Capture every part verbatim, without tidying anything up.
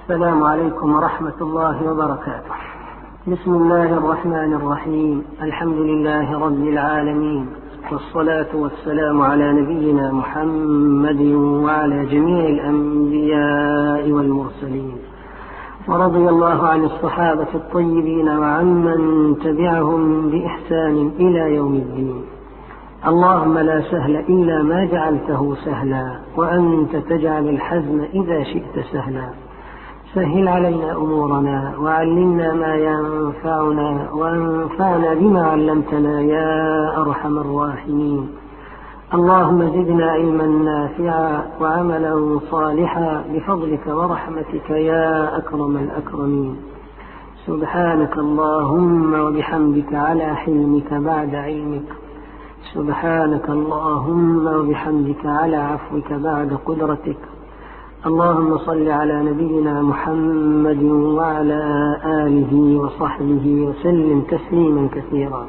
السلام عليكم ورحمة الله وبركاته. بسم الله الرحمن الرحيم. الحمد لله رب العالمين، والصلاة والسلام على نبينا محمد وعلى جميع الأنبياء والمرسلين، ورضي الله عن الصحابة الطيبين وعمن تبعهم بإحسان إلى يوم الدين. اللهم لا سهل إلا ما جعلته سهلا، وأنت تجعل الحزن إذا شئت سهلا. سهل علينا أمورنا، وعلمنا ما ينفعنا، وانفعنا بما علمتنا يا أرحم الراحمين. اللهم زدنا علما نافعا وعملا صالحا بفضلك ورحمتك يا أكرم الأكرمين. سبحانك اللهم وبحمدك على حلمك بعد علمك. سبحانك اللهم وبحمدك على عفوك بعد قدرتك. اللهم صل على نبينا محمد وعلى آله وصحبه وسلم تسليما كثيرا.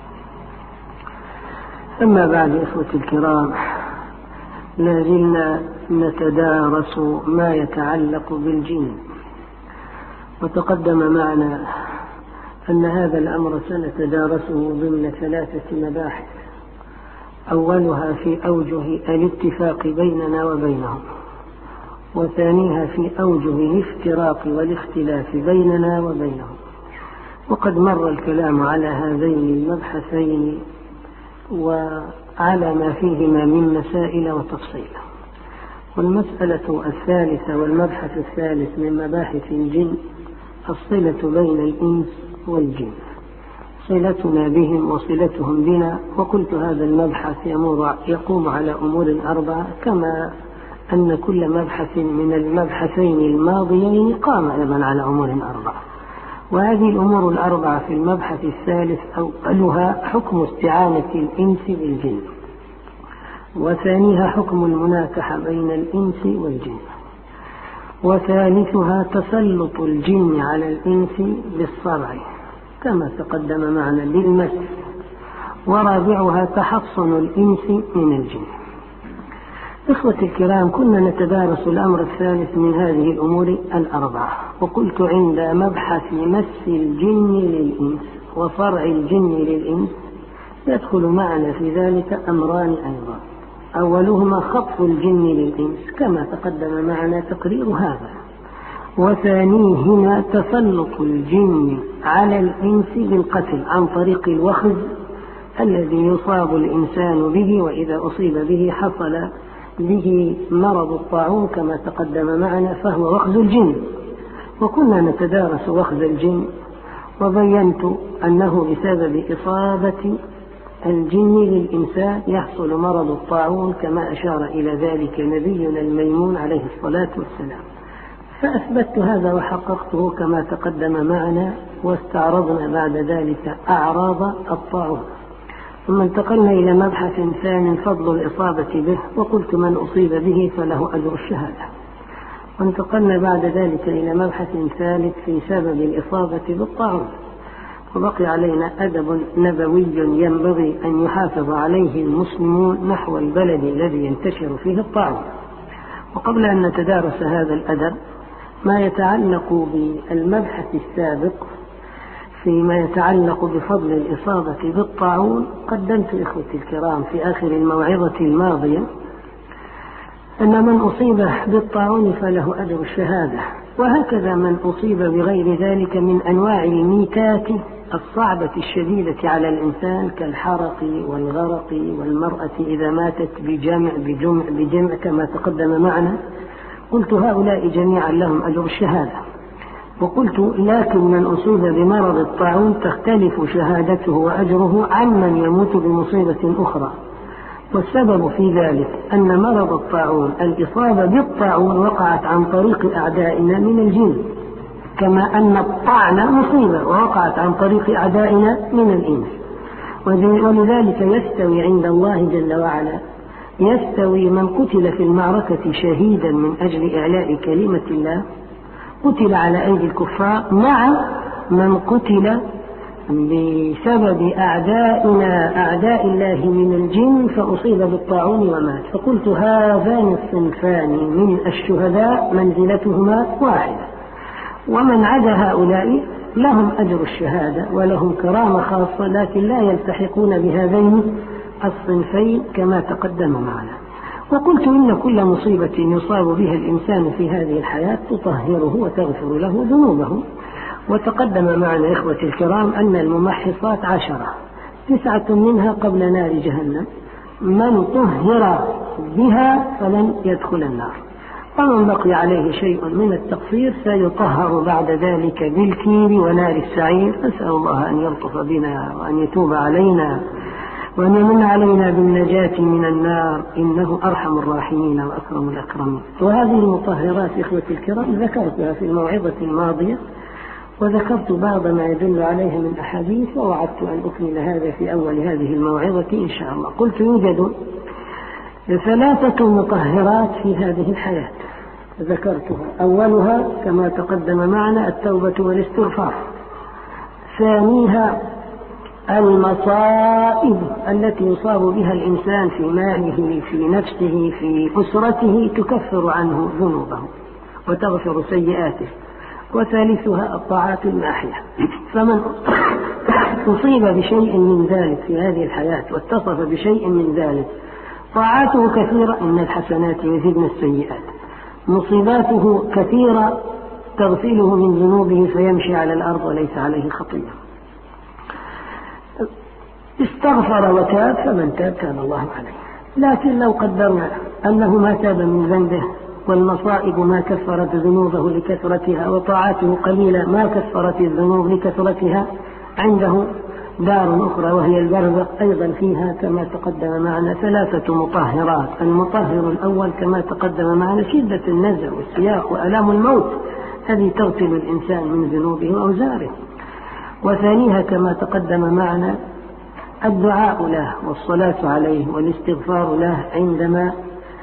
أما بعد، إخوتي الكرام، لا زلنا نتدارس ما يتعلق بالجن، وتقدم معنا أن هذا الأمر سنتدارسه ضمن ثلاثة مباحث. أولها في أوجه الاتفاق بيننا وبينهم، وثانيها في أوجه الافتراق والاختلاف بيننا وبينهم. وقد مر الكلام على هذين المبحثين وعلى ما فيهما من مسائل وتفصيل. والمسألة الثالثة والمبحث الثالث من مباحث الجن الصلة بين الإنس والجن، صلتنا بهم وصلتهم بنا. وقلت هذا المبحث يقوم على أمور أربعة، كما أن كل مبحث من المبحثين الماضيين قام أيضا على أمور أربعة. وهذه الأمور الأربعة في المبحث الثالث أولها حكم استعانة الإنس بالجن، وثانيها حكم المناكحة بين الإنس والجن، وثالثها تسلط الجن على الإنس بالصرع كما تقدم معنا بالمس، ورابعها تحصن الإنس من الجن. إخوتي الكرام، كنا نتدارس الأمر الثالث من هذه الأمور الأربعة، وقلت عند مبحث مس الجن للإنس وصرع الجن للإنس يدخل معنا في ذلك أمران أيضا. أولهما خطف الجن للإنس كما تقدم معنا تقرير هذا، وثانيهما تسلط الجن على الإنس بالقتل عن طريق الوخز الذي يصاب الإنسان به، وإذا أصيب به حصل به مرض الطاعون كما تقدم معنا، فهو وخز الجن. وكنا نتدارس وخز الجن، وبينت أنه بسبب إصابة الجن للإنسان يحصل مرض الطاعون كما أشار إلى ذلك نبينا الميمون عليه الصلاة والسلام. فأثبتت هذا وحققته كما تقدم معنا، واستعرضنا بعد ذلك أعراض الطاعون. ثم انتقلنا إلى مبحث ثاني، فضل الإصابة به، وقلت من أصيب به فله أجر الشهادة. وانتقلنا بعد ذلك إلى مبحث ثالث في سبب الإصابة بالطاعون، وبقي علينا أدب نبوي ينبغي أن يحافظ عليه المسلمون نحو البلد الذي ينتشر فيه الطاعون. وقبل أن نتدارس هذا الأدب، ما يتعلق بالمبحث السابق فيما يتعلق بفضل الإصابة بالطاعون، قدمت إخوتي الكرام في آخر الموعظة الماضية أن من أصيب بالطاعون فله أجر الشهادة، وهكذا من أصيب بغير ذلك من أنواع الميتات الصعبة الشديدة على الإنسان كالحرق والغرق، والمرأة إذا ماتت بجمع, بجمع, بجمع كما تقدم معنا. قلت هؤلاء جميعا لهم أجر الشهادة. وقلت لكن من أصيب بمرض الطاعون تختلف شهادته وأجره عن من يموت بمصيبة أخرى. والسبب في ذلك أن مرض الطاعون، الإصابة بالطاعون وقعت عن طريق أعدائنا من الجن، كما أن الطعن مصيبة ووقعت عن طريق أعدائنا من الإنس. ولذلك يستوي عند الله جل وعلا، يستوي من قتل في المعركة شهيدا من أجل إعلاء كلمة الله قتل على أيدي الكفار، مع من قتل بسبب أعدائنا أعداء الله من الجن فأصيب بالطاعون ومات. فقلت هذان الصنفان من الشهداء منزلتهما واحدة، ومن عدا هؤلاء لهم أجر الشهادة ولهم كرامة خاصة، لكن لا يلتحقون بهذين الصنفين كما تقدم معنا. وقلت إن كل مصيبة يصاب بها الإنسان في هذه الحياة تطهره وتغفر له ذنوبه. وتقدم معنا إخوتي الكرام أن الممحصات عشرة، تسعة منها قبل نار جهنم، من طهر بها فلن يدخل النار، ومن بقي عليه شيء من التقصير سيطهر بعد ذلك بالكير ونار السعير. نسأل الله أن يلطف بنا وأن يتوب علينا وأن يمن علينا بالنجاة من النار، إنه أرحم الراحمين وأكرم الأكرمين. وهذه المطهرات إخوتي الكرام ذكرتها في الموعظة الماضية، وذكرت بعض ما يدل عليها من أحاديث، ووعدت أن أكمل هذا في أول هذه الموعظة إن شاء الله. قلت يوجد ثلاثة مطهرات في هذه الحياة ذكرتها، أولها كما تقدم معنا التوبة والاستغفار، ثانيها المصائب التي يصاب بها الإنسان في ماله في نفسه في أسرته تكفر عنه ذنوبه وتغفر سيئاته، وثالثها الطاعات الماحية. فمن أصيب بشيء من ذلك في هذه الحياة واتصف بشيء من ذلك، طاعاته كثيرة إن الحسنات يذهبن السيئات، مصيباته كثيرة تغسله من ذنوبه فيمشي على الأرض وليس عليه خطيئة. استغفر وتاب فمن تاب تاب الله عليه. لكن لو قدرنا أنه ما تاب من ذنبه والمصائب ما كفرت ذنوبه لكثرتها وطاعاته قليلة ما كفرت الذنوب لكثرتها، عنده دار أخرى وهي البرزخ، أيضا فيها كما تقدم معنا ثلاثة مطهرات. المطهر الأول كما تقدم معنا شدة النزع والسياق وألام الموت، هذه تغسل الإنسان من ذنوبه وأوزاره. وثانيها كما تقدم معنا الدعاء له والصلاة عليه والاستغفار له عندما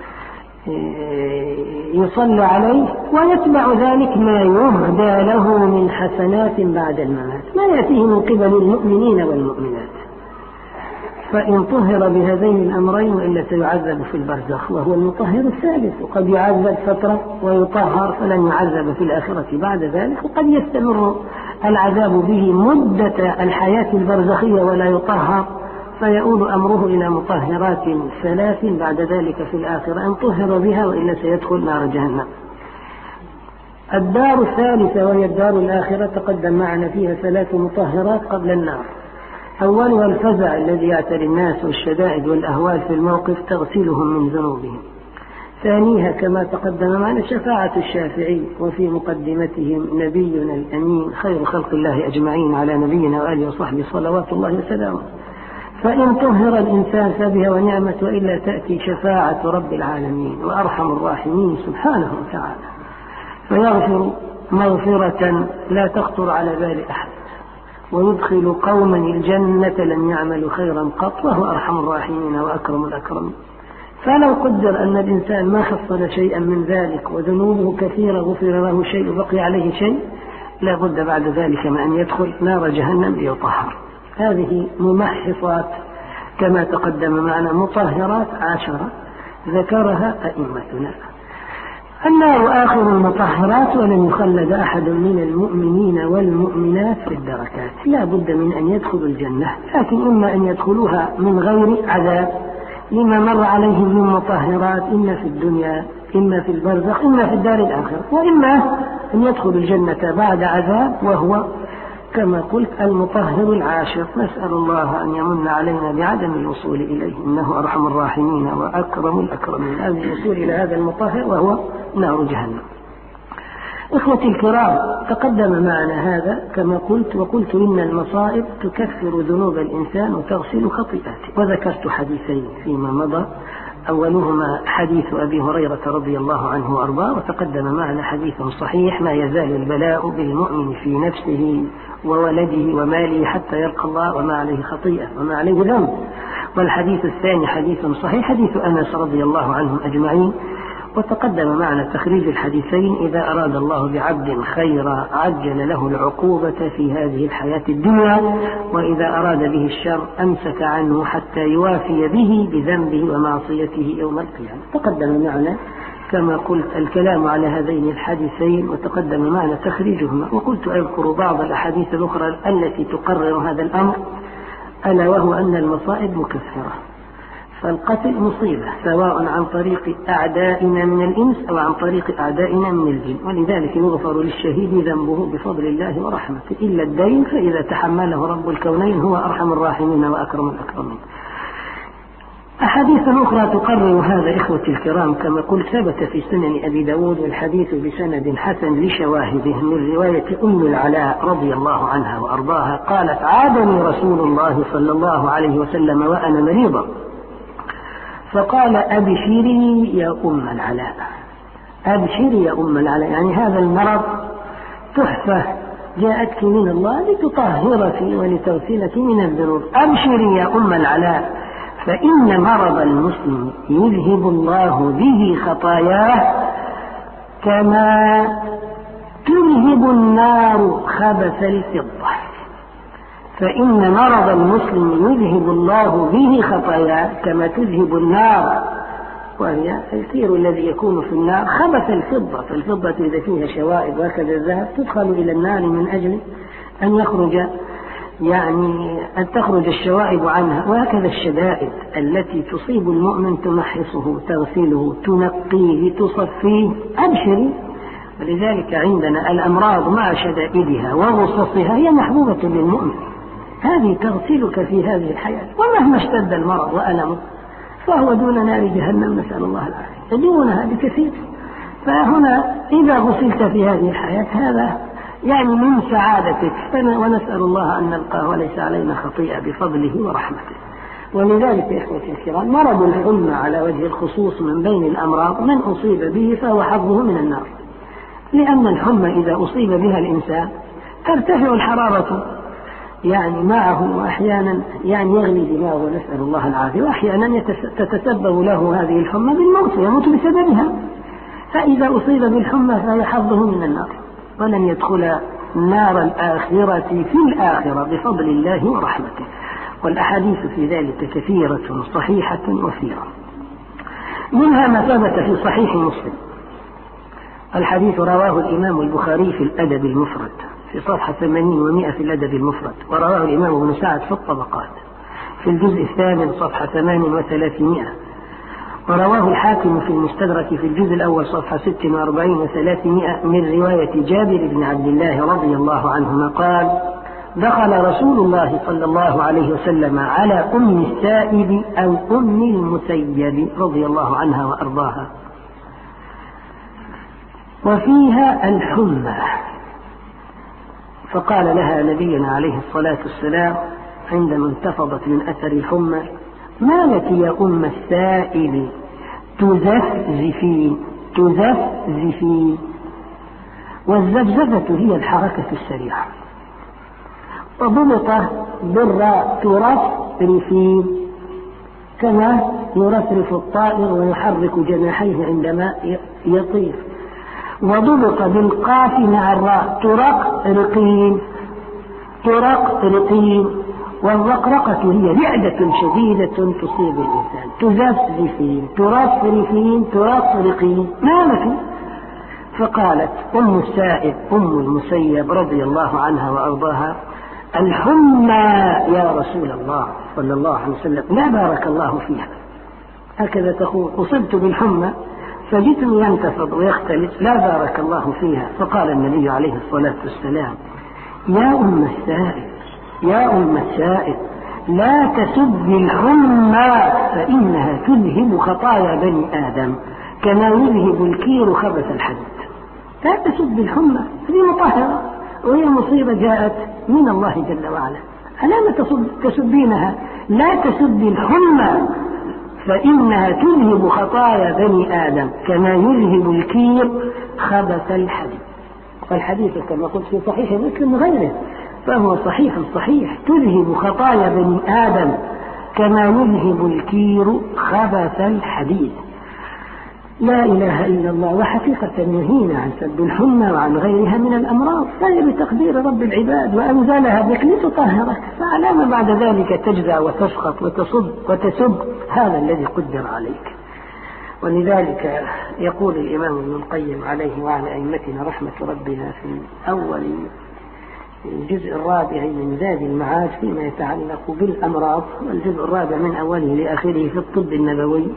يصلى عليه، ويتبع ذلك ما يهدى له من حسنات بعد الممات، ما يأتيه من قبل المؤمنين والمؤمنات. فإن طهر بهذين الأمرين وإلا سيعذب في البرزخ وهو المطهر الثالث، وقد يعذب فترة ويطهر فلن يعذب في الآخرة بعد ذلك، وقد يستمر العذاب به مدة الحياة البرزخية ولا يطهر، فيؤول أمره إلى مطهرات ثلاث بعد ذلك في الآخرة إن طهر بها وإلا سيدخل نار جهنم. الدار الثالثة وهي الدار الآخرة تقدم معنا فيها ثلاث مطهرات قبل النار. أولها الفزع الذي يعتري الناس والشدائد والأهوال في الموقف تغسلهم من ذنوبهم. ثانيها كما تقدم معنا شفاعة الشافعي، وفي مقدمتهم نبينا الأمين خير خلق الله أجمعين على نبينا وآله وصحبه صلوات الله وسلامه. فإن طهر الإنسان فبها ونعمة، وإلا تأتي شفاعة رب العالمين وأرحم الراحمين سبحانه وتعالى، فيغفر مغفرة لا تخطر على بال أحد، ويدخل قوما الجنة لم يعملوا خيرا قط، وهو أرحم الراحمين وأكرم الأكرمين. فلو قدر أن الإنسان ما حصل شيئا من ذلك وذنوبه كثيرة غفر له شيء وبقي عليه شيء، لا بد بعد ذلك من أن يدخل نار جهنم ليطهر. هذه ممحصات كما تقدم معنا، مطهرات عشرة ذكرها أئمتنا. النار آخر المطهرات، ولن يخلد أحد من المؤمنين والمؤمنات في الدركات، لا بد من أن يدخلوا الجنة، لكن إما أن يدخلوها من غير عذاب لما مر عليهم من مطهرات، إما في الدنيا إما في البرزخ إما في الدار الآخرة، وإما أن يدخلوا الجنة بعد عذاب، وهو كما قلت المطهر العاشر. نسأل الله أن يمن علينا بعدم الوصول إليه، إنه أرحم الراحمين وأكرم الأكرمين، أن الوصول إلى هذا المطهر وهو نار جهنم. إخوتي الكرام، تقدم معنا هذا كما قلت، وقلت إن المصائب تكفر ذنوب الإنسان وتغسل خطيئاته، وذكرت حديثين فيما مضى، أولهما حديث أبي هريرة رضي الله عنه وأرضاه، وتقدم معنا حديث صحيح: ما يزال البلاء بالمؤمن في نفسه وولده وماله حتى يلقى الله وما عليه خطيئة وما عليه ذنب. والحديث الثاني حديث صحيح حديث أنس رضي الله عنهم أجمعين. وتقدم معنا تخريج الحديثين: إذا أراد الله بعبد خيرا عجل له العقوبة في هذه الحياة الدنيا، وإذا أراد به الشر أمسك عنه حتى يوافي به بذنبه ومعصيته يوم القيامة. تقدم معنا كما قلت الكلام على هذين الحديثين وتقدم معنا تخريجهما، وقلت أذكر بعض الأحاديث الأخرى التي تقرر هذا الأمر، ألا وهو أن المصائب مكفرة، فالقتل مصيبة سواء عن طريق أعدائنا من الإنس أو عن طريق أعدائنا من الجن، ولذلك يغفر للشهيد ذنبه بفضل الله ورحمته إلا الدين فإذا تحمله رب الكونين هو أرحم الراحمين وأكرم الأكرمين. أحاديث أخرى تقرر هذا إخوتي الكرام، كما قلت ثبت في سنن أبي داود والحديث بسند حسن لشواهده من رواية أم العلاء رضي الله عنها وأرضاها قالت: عادني رسول الله صلى الله عليه وسلم وأنا مريضة فقال: أبشري يا أم العلاء، أبشري يا أم العلاء، يعني هذا المرض تحفة جاءتك من الله لتطهرك ولتغسلك من الذنوب، أبشري يا أم العلاء، فإن مرض المسلم يذهب الله به خطاياه كما تذهب النار خبث الفضة. فإن مرض المسلم يذهب الله به خطاياه كما تذهب النار، وهي الكير الذي يكون في النار، خبث الفضة، فالفضة إذا فيها شوائب وهكذا الذهب تدخل إلى النار من أجل أن يخرج يعني أن تخرج الشوائب عنها، وهكذا الشدائد التي تصيب المؤمن تمحصه تغسله تنقيه تصفيه. أبشري. ولذلك عندنا الأمراض مع شدائدها وغصصها هي محبوبة للمؤمن، هذه تغسلك في هذه الحياة، ومهما اشتد المرض وألمه فهو دون نار جهنم، نسأل الله العافية، دونها بكثير. فهنا إذا غسلت في هذه الحياة هذا يعني من سعادتك، ونسأل الله أن نلقاه وليس علينا خطيئة بفضله ورحمته. ولذلك يا إخوتي الكرام مرض الحمى على وجه الخصوص من بين الأمراض من أصيب به فهو حظه من النار، لأن الحمى إذا أصيب بها الإنسان ترتفع الحرارة يعني معه، وأحيانا يعني يغلي دماغه نسأل الله العافية، وأحيانا تتسبب له هذه الحمى بالموت ويموت بسببها. فإذا أصيب بالحمى فهي حظه من النار، ولن يدخل نار الآخرة في الآخرة بفضل الله ورحمته. والأحاديث في ذلك كثيرة صحيحة وفيرة، منها ما ثبت في صحيح مسلم، الحديث رواه الإمام البخاري في الأدب المفرد في صفحة ثمانين ومائة في الأدب المفرد، ورواه الإمام ابن سعد في الطبقات في الجزء الثامن صفحة ثمان وثلاثمائة، ورواه الحاكم في المستدرك في الجزء الأول صفحة ست وأربعين وثلاثمائة من رواية جابر بن عبد الله رضي الله عنهما قال: دخل رسول الله صلى الله عليه وسلم على أم السائب أو أم المسيب رضي الله عنها وأرضاها وفيها الحمى، فقال لها نبينا عليه الصلاة والسلام عندما انتفضت من أثر الحمى: ما لك يا أم السائب تزفزفين تزفزفين. والزفزفة هي الحركة السريعة، وضبط بالراء ترفرفين كما يرفرف الطائر ويحرك جناحيه عندما يطير، وضبط بالقاف مع الراء ترقرقين ترقرقين. والرقرقة هي رعدة شديدة تصيب الإنسان، تزفزفين ترفرفين ترقرقين. ما لك؟ فقالت أم السائب أم المسيب رضي الله عنها وأرضاها: الحمى يا رسول الله صلى الله عليه وسلم، لا بارك الله فيها. هكذا تقول: أصبت بالحمى فجسمي ينتفض ويختلف، لا بارك الله فيها. فقال النبي عليه الصلاة والسلام: يا أم السائب يا أم السائب لا تسب الحمى فإنها تذهب خطايا بني آدم كما يذهب الكير خبث الحديد. لا تسب الحمى، هذه مطهرة وهي مصيبة جاءت من الله جل وعلا، ألا تسبينها؟ لا تسب الحمى فإنها تذهب خطايا بني آدم كما يذهب الكير خبث الحديد. فالحديث كما قلت في صحيح مسلم وغيره فهو صحيح صحيح، تذهب خطايا بني آدم كما يذهب الكير خبث الحديد. لا إله إلا الله. وحقيقة نهينا عن سب الحمى وعن غيرها من الأمراض، فهي بتقدير رب العباد وأنزلها بك لتطهرك، فعلى ما بعد ذلك تجزع وتسخط وتصب وتسب هذا الذي قدر عليك. ولذلك يقول الإمام ابن القيم عليه وعلى أئمتنا رحمة ربنا في أول الجزء الرابع من زاد المعاد فيما يتعلق بالأمراض، والجزء الرابع من أوله لآخره في الطب النبوي،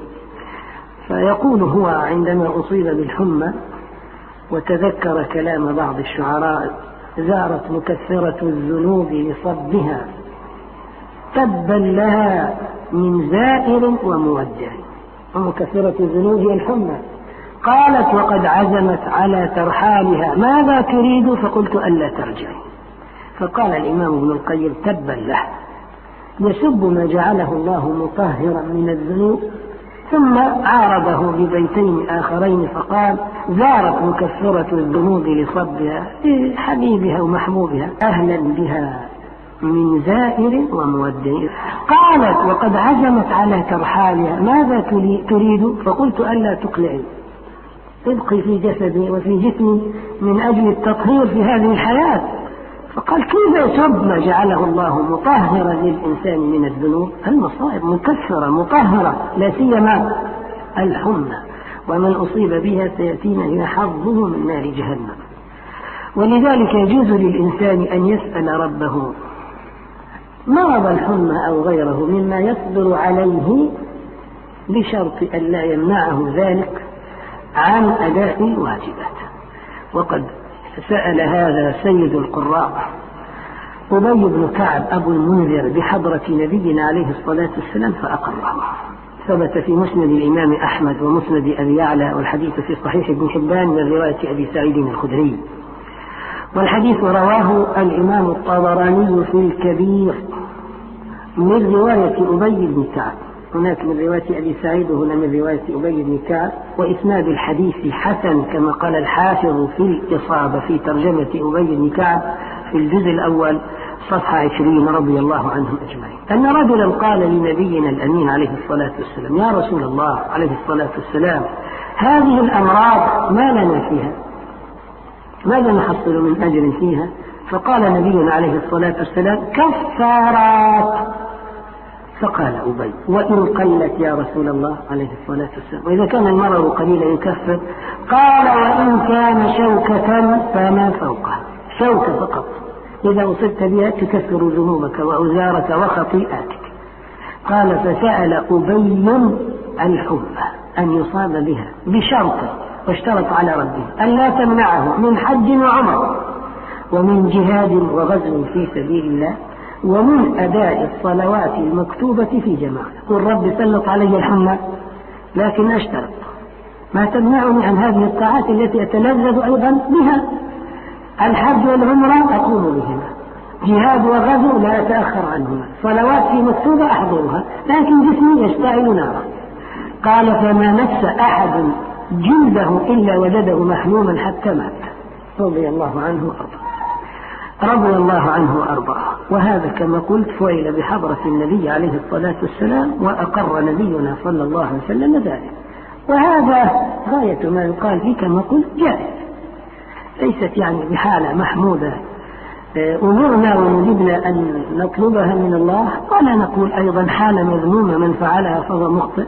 فيقول هو عندما أصيب بالحمى وتذكر كلام بعض الشعراء: زارت مكثرة الذنوب لصبها تبا لها من زائر ومودع. ومكثرة الذنوب هي الحمى. قالت: وقد عزمت على ترحالها ماذا تريد؟ فقلت: ألا ترجعي. فقال الإمام ابن القيم: تبا له، يسب ما جعله الله مطهرا من الذنوب. ثم عارضه ببيتين آخرين فقال: زارت مكثرة الذنوب لصبها لحبيبها ومحبوبها أهلا بها من زائر ومودع. قالت: وقد عزمت على ترحالها ماذا تريد؟ فقلت: ألا تقلعي، ابقي في جسدي وفي جسمي من أجل التطهير في هذه الحياة. فقال: كيف يسب ما جعله الله مطهرا للإنسان من الذنوب؟ المصائب مكثرة مطهرة، لا سيما الحمى، ومن أصيب بها سيأتينا إلى حظه من نار جهنم. ولذلك يجوز للإنسان أن يسأل ربه مرض الحمى أو غيره مما يصبر عليه، بشرط أن لا يمنعه ذلك عن أداء الواجبات. وقد سأل هذا سيد القراء أبي بن كعب أبو المنذر بحضرة نبينا عليه الصلاة والسلام فأقره. ثبت في مسند الإمام أحمد ومسند أبي يعلى، والحديث في صحيح ابن حبان من رواية أبي سعيد الخدري، والحديث رواه الإمام الطبراني في الكبير من رواية أبي بن كعب، هناك من رواية أبي سعيد وهنا من رواية أبي بن كعب، وإسناد الحديث حسن كما قال الحافظ في الإصابة في ترجمة أبي بن كعب في الجزء الأول صفحة عشرين رضي الله عنهم أجمعين، أن رجلا قال لنبينا الأمين عليه الصلاة والسلام: يا رسول الله عليه الصلاة والسلام، هذه الأمراض ما لنا فيها، ماذا نحصل من أجر فيها؟ فقال نبينا عليه الصلاة والسلام: كفارات. فقال أبي: وإن قلت يا رسول الله عليه الصلاة والسلام؟ وإذا كان المرض قليلا يكفر؟ قال: وإن كان شوكة فما فوقها، شوكة فقط إذا أصبت بها تكفر ذنوبك وأوزارك وخطيئاتك. قال: فسأل أبي الحمى أن يصاب بها بشرط، واشترط على ربه أن لا تمنعه من حج وعمر ومن جهاد وغزو في سبيل الله ومن أداء الصلوات المكتوبة في جماعة. قل: رب سلط علي الحمى، لكن أشترط ما تمنعني عن هذه الطاعات التي أتلذذ أيضا بها. الحج والعمرة أقوم بهما، جهاد وغزو لا أتأخر عنهما، صلوات في مكتوبة أحضرها، لكن جسمي يشتعل نارا. قال: فما مس أحد جلده إلا وجده محموما حتى مات، رضي الله عنه وأرضاه، رضي الله عنه وأرضاه. وهذا كما قلت فعل بحضرة النبي عليه الصلاة والسلام، وأقر نبينا صلى الله عليه وسلم ذلك. وهذا غاية ما يقال فيه كما قلت جائز، ليست يعني بحالة محمودة أمرنا ونجبنا أن نطلبها من الله، ولا نقول أيضا حالة مذمومة من فعلها فهو مخطئ.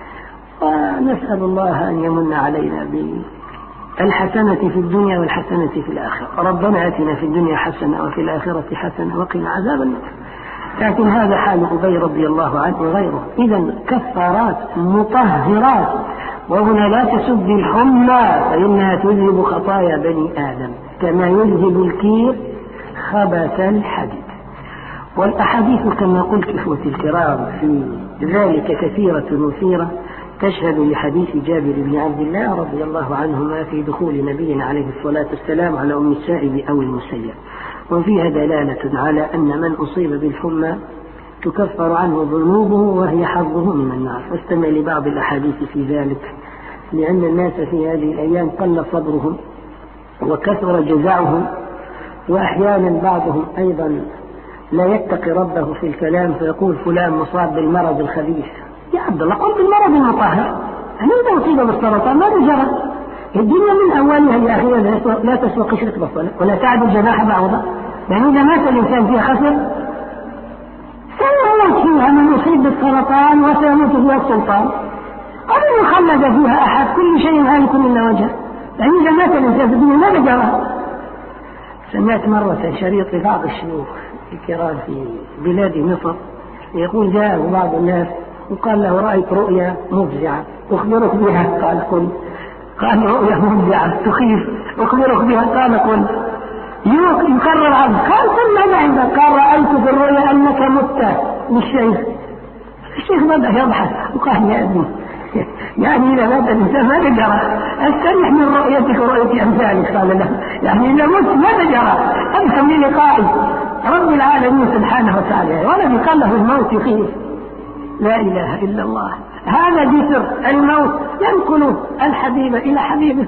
ونسأل الله أن يمن علينا بالحسنة في الدنيا والحسنة في الآخرة. ربنا آتنا في الدنيا حسنة وفي الآخرة حسنة وقنا عذاب النار. لكن هذا حال أبي رضي الله عنه وغيره. إذا كفارات مطهرات، وهنا لا تسب الحمى فإنها تذهب خطايا بني آدم كما يذهب الكير خبث الحديد. والأحاديث كما قلت إخوتي الكرام في ذلك كثيرة مثيرة، تشهد لحديث جابر بن عبد الله رضي الله عنهما في دخول نبينا عليه الصلاة والسلام على أم السائب أو المسيب، وفيها دلالة على أن من أصيب بالحمى تكفر عنه ذنوبه وهي حظه من النار. واستمع لبعض الأحاديث في ذلك، لأن الناس في هذه الأيام قل صبرهم وكثر جزعهم، وأحيانا بعضهم أيضا لا يتقي ربه في الكلام فيقول فلان مصاب بالمرض الخبيث. يا عبد الله قل بالمرض المطهر، أنا إذا أصيب بالسرطان ماذا جرى؟ الدنيا من أولها لآخرها لا تسوى قشرة بصلة ولا تعدل جناح بعوضة، يعني إذا مات الإنسان فيها خسر سيموت فيها من يصيب بالسرطان وسيموت فيها السلطان. أنا لن يخلد فيها أحد، كل شيء هالك إلا وجهه. يعني إذا مات الإنسان في الدنيا ماذا جرى؟ سمعت مرة شريط لبعض الشيوخ الكرام في بلاد مصر يقول جاء بعض الناس وقال له رأيت رؤيا مفزعة أخبرك بها، قال قل. قال رؤيا مفزعة تخيف أخبرك بها، قال قل. يكرر عنه، قال قل ماذا عندك؟ قال رأيت في الرؤيا أنك مت للشيخ. الشيخ بدأ يضحك وقال يا ابني يعني إذا مات الإنسان ماذا جرى؟ استريح من رؤيتك ورؤية أمثالك. قال له يعني إذا مت ماذا جرى؟ أفهم للقائي رب العالمين سبحانه وتعالى، ولم قال له الموت يخيف. لا إله إلا الله. هذا جسر الموت ينقل الحبيب إلى حبيبه.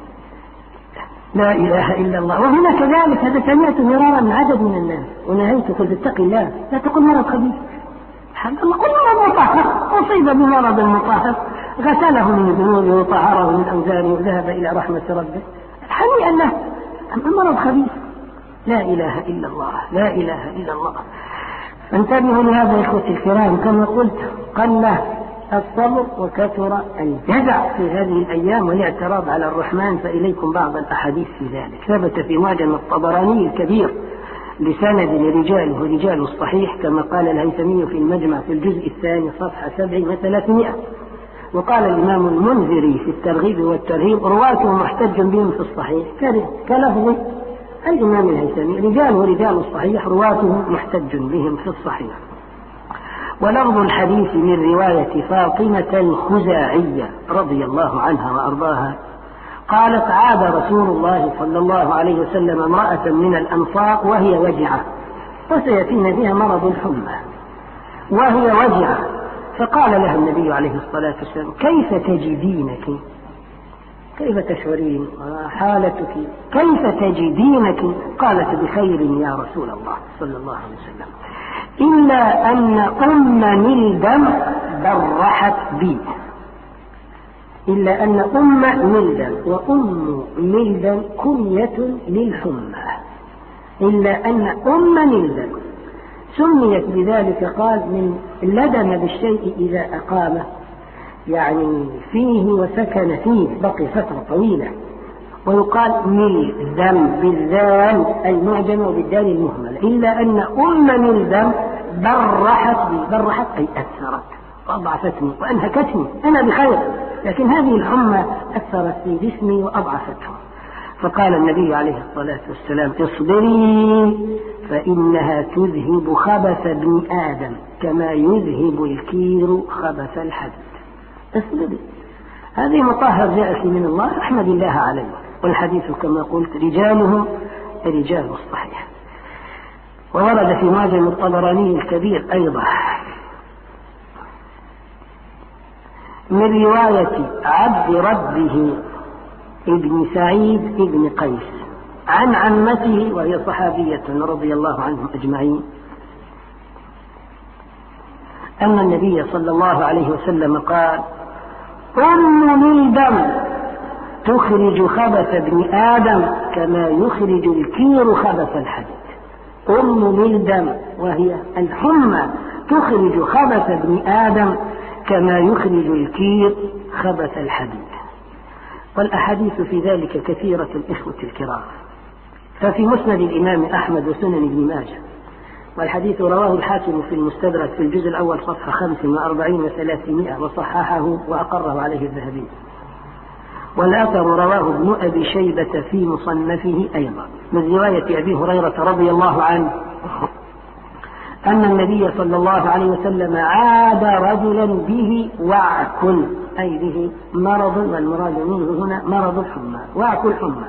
لا إله إلا الله. وهنا كذلك، هذا سمعت مرارا من عدد من الناس ونهيت قلت اتق الله لا تقل مرض خبيث. كل مرض مطهر أصيب بمرض مطهر غسله من ذنوبه وطهره من أوزاره وذهب إلى رحمة ربه هنيئا له. أما مرض خبيث لا إله إلا الله، لا إله إلا الله. فانتبهوا لهذا يا إخوتي الكرام. كما قلت قل الصبر وكثر الجزع في هذه الأيام والاعتراض على الرحمن، فإليكم بعض الأحاديث في ذلك. ثبت في معجم الطبراني الكبير بسند لرجاله رجال الصحيح كما قال الهيثمي في المجمع في الجزء الثاني صفحة سبع وثلاثمائة. وقال الإمام المنذري في الترغيب والترهيب رواته محتج بهم في الصحيح كلفظ الإمام الهيثمي رجاله رجال الصحيح رواته محتج بهم في الصحيح. ولفظ الحديث من رواية فاطمة الخزاعية رضي الله عنها وأرضاها قالت عاد رسول الله صلى الله عليه وسلم امرأة من الأنصار وهي وجعة، وسيأتينا بها مرض الحمى وهي وجعة، فقال لها النبي عليه الصلاة والسلام كيف تجدينك؟ كيف تشعرين؟ حالتك كيف تجدينك؟ قالت بخير يا رسول الله صلى الله عليه وسلم، إلا أن أم ملدم برحت بي. إلا أن أم ملدم، وأم ملدم كنية للحمى. إلا أن أم ملدم سميت بذلك قال من لدم بالشيء إذا أقام، يعني فيه وسكن فيه بقي فترة طويلة. ويقال ملدم بالذال أي معجم وبالدال المهمل. إلا أن أم ملدم برحت بي، برحت أي أثرت وأضعفتني وأنهكتني، أنا بخير لكن هذه الحمى أثرت في جسمي وأضعفته. فقال النبي عليه الصلاة والسلام اصبري فإنها تذهب خبث ابن آدم كما يذهب الكير خبث الحديد. اصبري، هذه مطهر جاءت من الله احمد الله عليه. والحديث كما قلت رجاله رجال الصحيح. وورد في معجم الطبراني الكبير أيضا من رواية عبد ربه ابن سعيد ابن قيس عن عمته وهي صحابية رضي الله عنهم أجمعين أن النبي صلى الله عليه وسلم قال أم ملدم تخرج خبث ابن آدم كما يخرج الكير خبث الحديد. أم ملدم وهي الحمى تخرج خبث ابن آدم كما يخرج الكير خبث الحديد. والأحاديث في ذلك كثيرة الإخوة الكرام. ففي مسند الإمام أحمد وسنن ابن ماجه، والحديث رواه الحاكم في المستدرك في الجزء الأول صفحة خمس وأربعين وثلاثمائة وصححه وأقره عليه الذهبي. والآثر رواه ابن أبي شيبة في مصنفه أيضا من رواية أبي هريرة رضي الله عنه أن النبي صلى الله عليه وسلم عاد رجلا به وعك أي به مرض، والمراد منه هنا مرض الحمى وعك الحمى.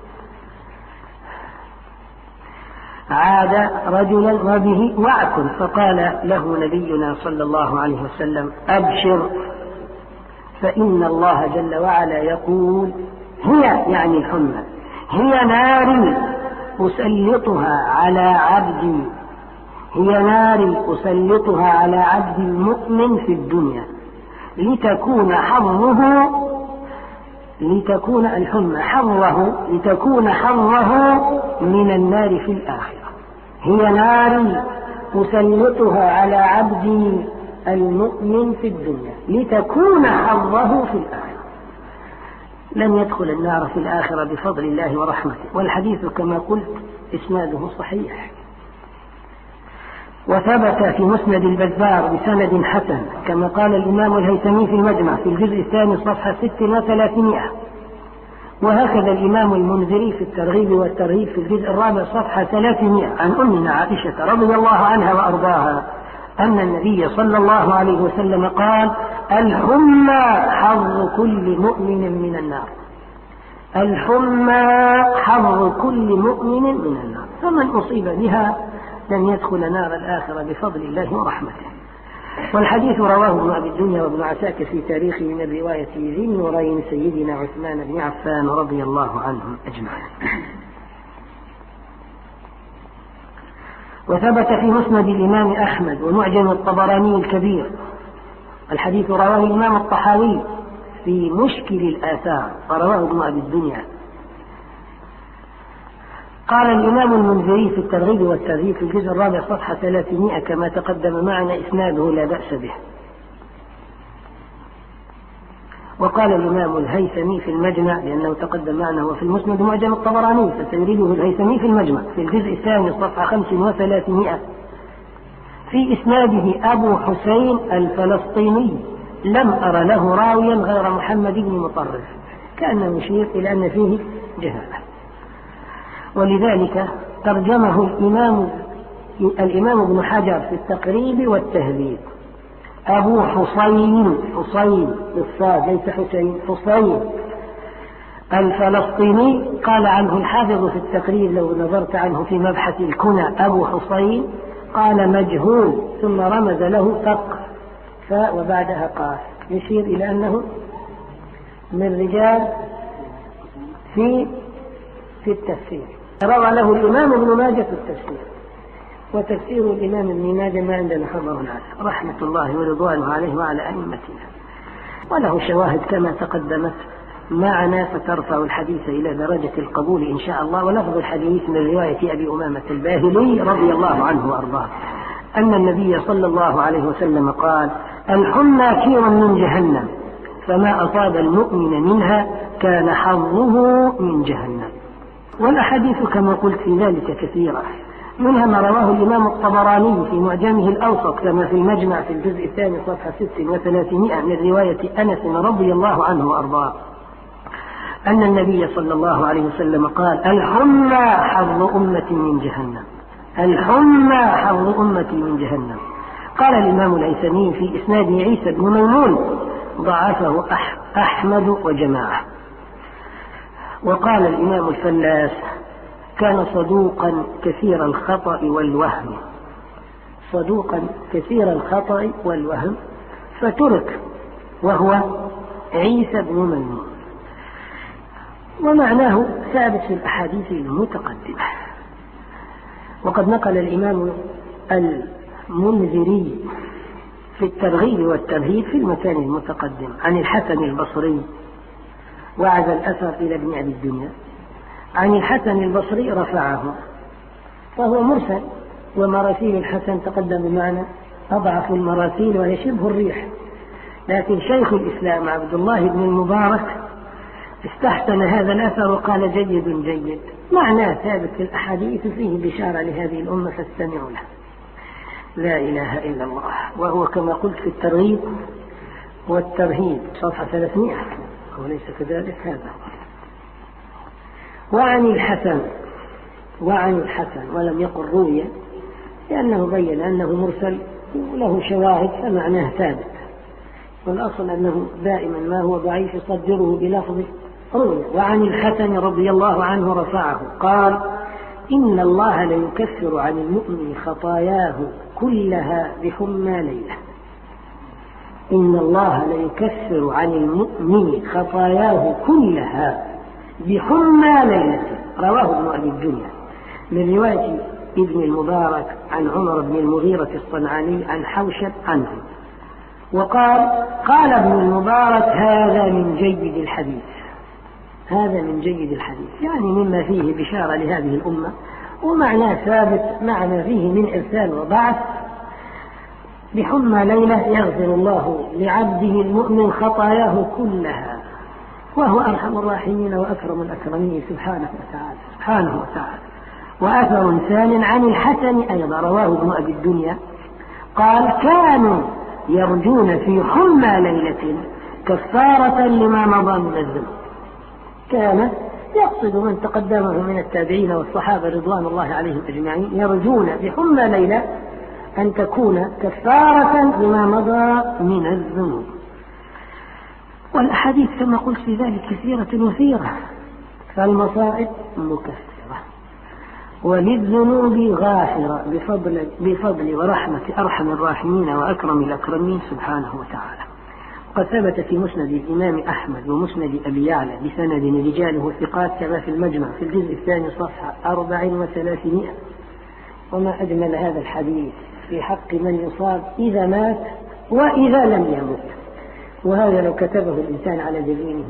عاد رجلا وبه وعك فقال له نبينا صلى الله عليه وسلم أبشر فإن الله جل وعلا يقول هي يعني الحمى هي نار أسلطها على عبدي، هي نار أسلطها على عبد المؤمن في الدنيا لتكون حظه لتكون الحمى حظه لتكون حظه من النار في الآخرة. هي نار أسلطها على عبدي المؤمن في الدنيا لتكون حظه في الآخرة. لن يدخل النار في الآخرة بفضل الله ورحمته، والحديث كما قلت إسناده صحيح. وثبت في مسند البزار بسند حسن كما قال الإمام الهيثمي في المجمع في الجزء الثاني صفحة ست وثلاثمائة، وهكذا الإمام المنذري في الترغيب والترهيب في الجزء الرابع صفحة ثلاثمائة عن أمنا عائشة رضي الله عنها وأرضاها أن النبي صلى الله عليه وسلم قال: الحمى حظ كل مؤمن من النار. الحمى حظ كل مؤمن من النار، فمن أصيب بها لن يدخل نار الآخرة بفضل الله ورحمته. والحديث رواه ابن أبي الدنيا وابن عساكر في تاريخه من رواية ذي النورين سيدنا عثمان بن عفان رضي الله عنهم أجمعين. وثبت في مسند الإمام أحمد ومعجم الطبراني الكبير، الحديث رواه الإمام الطحاوي في مشكل الآثار ورواه ابن أبي الدنيا. قال الإمام المنذري في الترغيب والترهيب في الجزء الرابع صفحة ثلاثمائة كما تقدم معنا إسناده لا بأس به. وقال الإمام الهيثمي في المجمع لأنه تقدم معنا وفي المسند معجم الطبراني فسيريده الهيثمي في المجمع في الجزء الثاني صفحة خمس وثلاثمائة في إسناده أبو حسين الفلسطيني لم أر له راويا غير محمد بن مطرف، كأنه يشير إلى أن فيه جهالة، ولذلك ترجمه الإمام الإمام ابن حجر في التقريب والتهذيب أبو حسين حسين بالصاد ليس حسين حسين الفلسطيني. قال عنه الحافظ في التقريب لو نظرت عنه في مبحث الكنى أبو حسين قال مجهول ثم رمز له فق فاء وبعدها قاف يشير إلى أنه من رجال في في التفسير. روى له الإمام ابن ماجه في التفسير، وتفسير الإمام ابن ماجه ما عندنا حضر العالم رحمة الله ورضوانه عليه وعلى أئمتنا، وله شواهد كما تقدمت معنا فترفع الحديث إلى درجة القبول إن شاء الله. ولفظ الحديث من رواية أبي أمامة الباهلي رضي الله عنه وأرضاه أن النبي صلى الله عليه وسلم قال: الحمى كير من جهنم، فما أصاب المؤمن منها كان حظه من جهنم. والأحاديث كما قلت في ذلك كثيرة، منها ما رواه الإمام الطبراني في معجمه الأوسط كما في المجمع في الجزء الثاني صفحة ست وثلاثمائة من رواية أنس رضي الله عنه وأرضاه أن النبي صلى الله عليه وسلم قال: الحمى حظ أمة من جهنم. الحمى حظ أمة من جهنم. قال الإمام الهيثمي في إسناد عيسى بن ميمون ضعفه أحمد وجماعة. وقال الإمام الفلاس: كان صدوقا كثير الخطأ والوهم، صدوقا كثير الخطأ والوهم فترك، وهو عيسى بن ميمون. ومعناه ثابت في الأحاديث المتقدمة. وقد نقل الإمام المنذري في الترغيب والترهيب في المكان المتقدم عن الحسن البصري، وعزى الأثر إلى ابن أبي الدنيا عن الحسن البصري رفعه، فهو مرسل، ومراسيل الحسن تقدم معنا أضعف المراسيل وهي شبه الريح، لكن شيخ الإسلام عبد الله بن المبارك استحسن هذا الأثر وقال: جيد جيد، معناه ثابت في الأحاديث فيه بشارة لهذه الأمة فاستمعوا له. لا إله إلا الله. وهو كما قلت في الترغيب والترهيب صفحة ثلاثمائة، وليس كذلك هذا. وعن الحسن وعن الحسن ولم يقل روية لأنه بين أنه مرسل وله شواهد فمعناه ثابت، والأصل أنه دائما ما هو ضعيف يصدره بلفظ روية. وعن الحسن رضي الله عنه رفعه قال: إن الله ليكفر عن المؤمن خطاياه كلها بحمى ليلة. إن الله ليكفر عن المؤمن خطاياه كلها بحمى ليلة. رواه ابن أبي الدنيا من رواية ابن المبارك عن عمر بن المغيرة الصنعاني عن حوشب عنه. وقال: قال ابن المبارك: هذا من جيد الحديث، هذا من جيد الحديث، يعني مما فيه بشارة لهذه الأمة، ومعناه ثابت، معنى فيه من إرسال وبعث بحمى ليلة يغفر الله لعبده المؤمن خطاياه كلها، وهو أرحم الراحمين وأكرم الأكرمين سبحانه وتعالى سبحانه وتعالى. وأثر ثان عن الحسن أيضا رواه ابن أبي الدنيا قال: كانوا يرجون في حمى ليلة كفارة لما مضى من الذنب. كان يقصد من تقدمه من التابعين والصحابة رضوان الله عليهم أجمعين يرجون بحمى ليلة أن تكون كفارة لما مضى من الذنوب. والأحاديث كما قلت في ذلك كثيرة وثيرة، فالمصائب مكفرة وللذنوب غافرة بفضل, بفضل ورحمة أرحم الراحمين وأكرم الأكرمين سبحانه وتعالى. وقد ثبت في مسند الإمام أحمد ومسند أبي يعلى بسند رجاله ثقات كما في المجمع في الجزء الثاني صفحة أربع وثلاثمائة. وما أجمل هذا الحديث في حق من يصاب إذا مات وإذا لم يمت. وهذا لو كتبه الإنسان على جبينه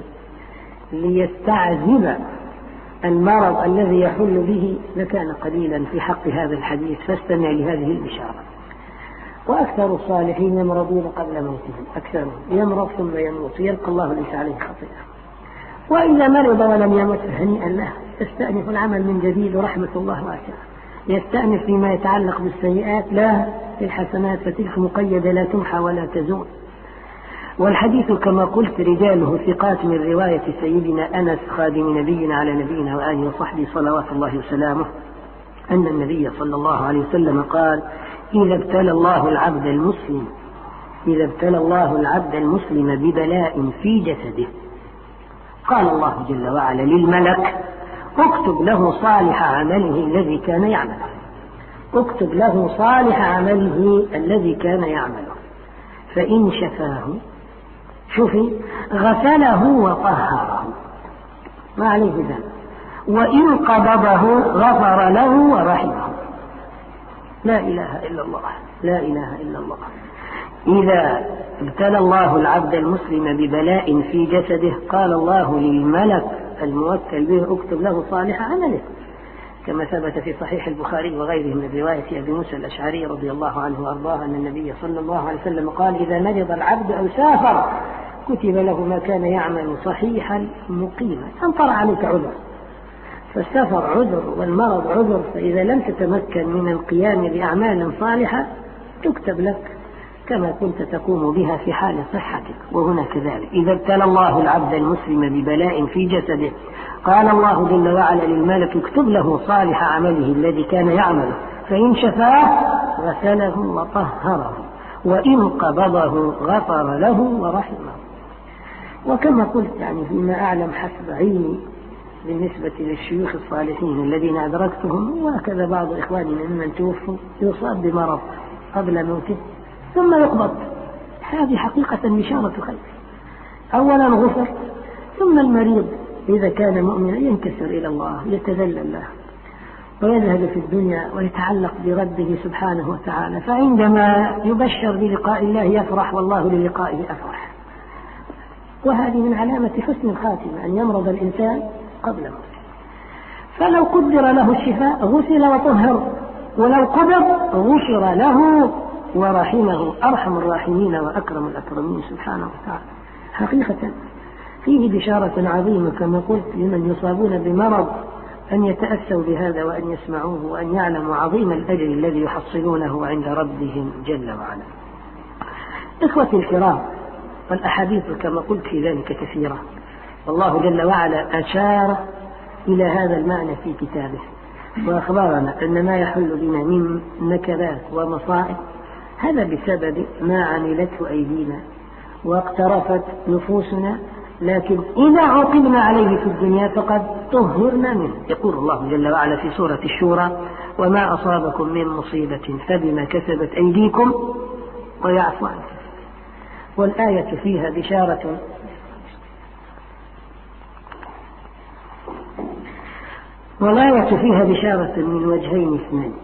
ليستعذب المرض الذي يحل به لكان قليلا في حق هذا الحديث، فاستمع لهذه الإشارة. وأكثر الصالحين يمرضون قبل موتهم، أكثرهم يمرض ثم يموت يلقى الله ليس عليه خطيئة. وإذا مرض ولم يمت هنيئا له، يستأنف العمل من جديد ورحمة الله واسعة. يستأنف فيما يتعلق بالسيئات لا بالحسنات، فتلك مقيدة لا تمحى ولا تزول. والحديث كما قلت رجاله ثقات من رواية سيدنا أنس خادم نبينا على نبينا وآله وصحبه صلوات الله وسلامه أن النبي صلى الله عليه وسلم قال: إذا ابتلى الله العبد المسلم إذا ابتلى الله العبد المسلم ببلاء في جسده قال الله جل وعلا للملك: اكتب له صالح عمله الذي كان يعمله اكتب له صالح عمله الذي كان يعمله فإن شفاه شفي غسله وطهره ما عليه ذنب، وإن قبضه غفر له ورحمه. لا إله إلا الله لا إله إلا الله. إذا ابتلى الله العبد المسلم ببلاء في جسده قال الله للملك الموكل به: اكتب له صالح عمله، كما ثبت في صحيح البخاري وغيره من رواية أبي موسى الأشعري رضي الله عنه وأرضاه أن النبي صلى الله عليه وسلم قال: إذا مرض العبد أو سافر كتب له ما كان يعمل صحيحا مقيما. أنطر عليك عذر، فالسفر عذر والمرض عذر، فإذا لم تتمكن من القيام بأعمال صالحة تكتب لك كما كنت تقوم بها في حال صحتك. وهنا كذلك إذا ابتلى الله العبد المسلم ببلاء في جسده قال الله جل وعلا للملك: اكتب له صالح عمله الذي كان يعمله فإن شفاه غسله وطهره وإن قبضه غفر له ورحمه. وكما قلت يعني فيما أعلم حسب علمي بالنسبة للشيوخ الصالحين الذين أدركتهم، وهكذا بعض إخواننا ممن توفوا يصاب بمرض قبل موته ثم يقبض، هذه حقيقة بشارة خير. أولا غفر، ثم المريض إذا كان مؤمنا ينكسر إلى الله يتذلل له ويذهب في الدنيا ويتعلق بربه سبحانه وتعالى، فعندما يبشر بلقاء الله يفرح والله للقائه أفرح. وهذه من علامة حسن الخاتمة أن يمرض الإنسان قبل موته. فلو قدر له الشفاء غسل وطهر، ولو قدر غفر له ورحمه أرحم الراحمين وأكرم الأكرمين سبحانه وتعالى. حقيقة فيه بشارة عظيمة كما قلت لمن يصابون بمرض أن يتأسوا بهذا وأن يسمعوه وأن يعلموا عظيم الأجر الذي يحصلونه عند ربهم جل وعلا. إخوتي الكرام، والأحاديث كما قلت في ذلك كثيرة، والله جل وعلا أشار إلى هذا المعنى في كتابه وأخبرنا أن ما يحل بنا من نكبات ومصائب هذا بسبب ما عملته أيدينا واقترفت نفوسنا، لكن إذا عوقبنا عليه في الدنيا فقد طهرنا منه. يقول الله جل وعلا في سورة الشورى: وما أصابكم من مصيبة فبما كسبت أيديكم ويعفو عن كثير. والآية فيها بشارة والآية فيها بشارة من وجهين اثنين،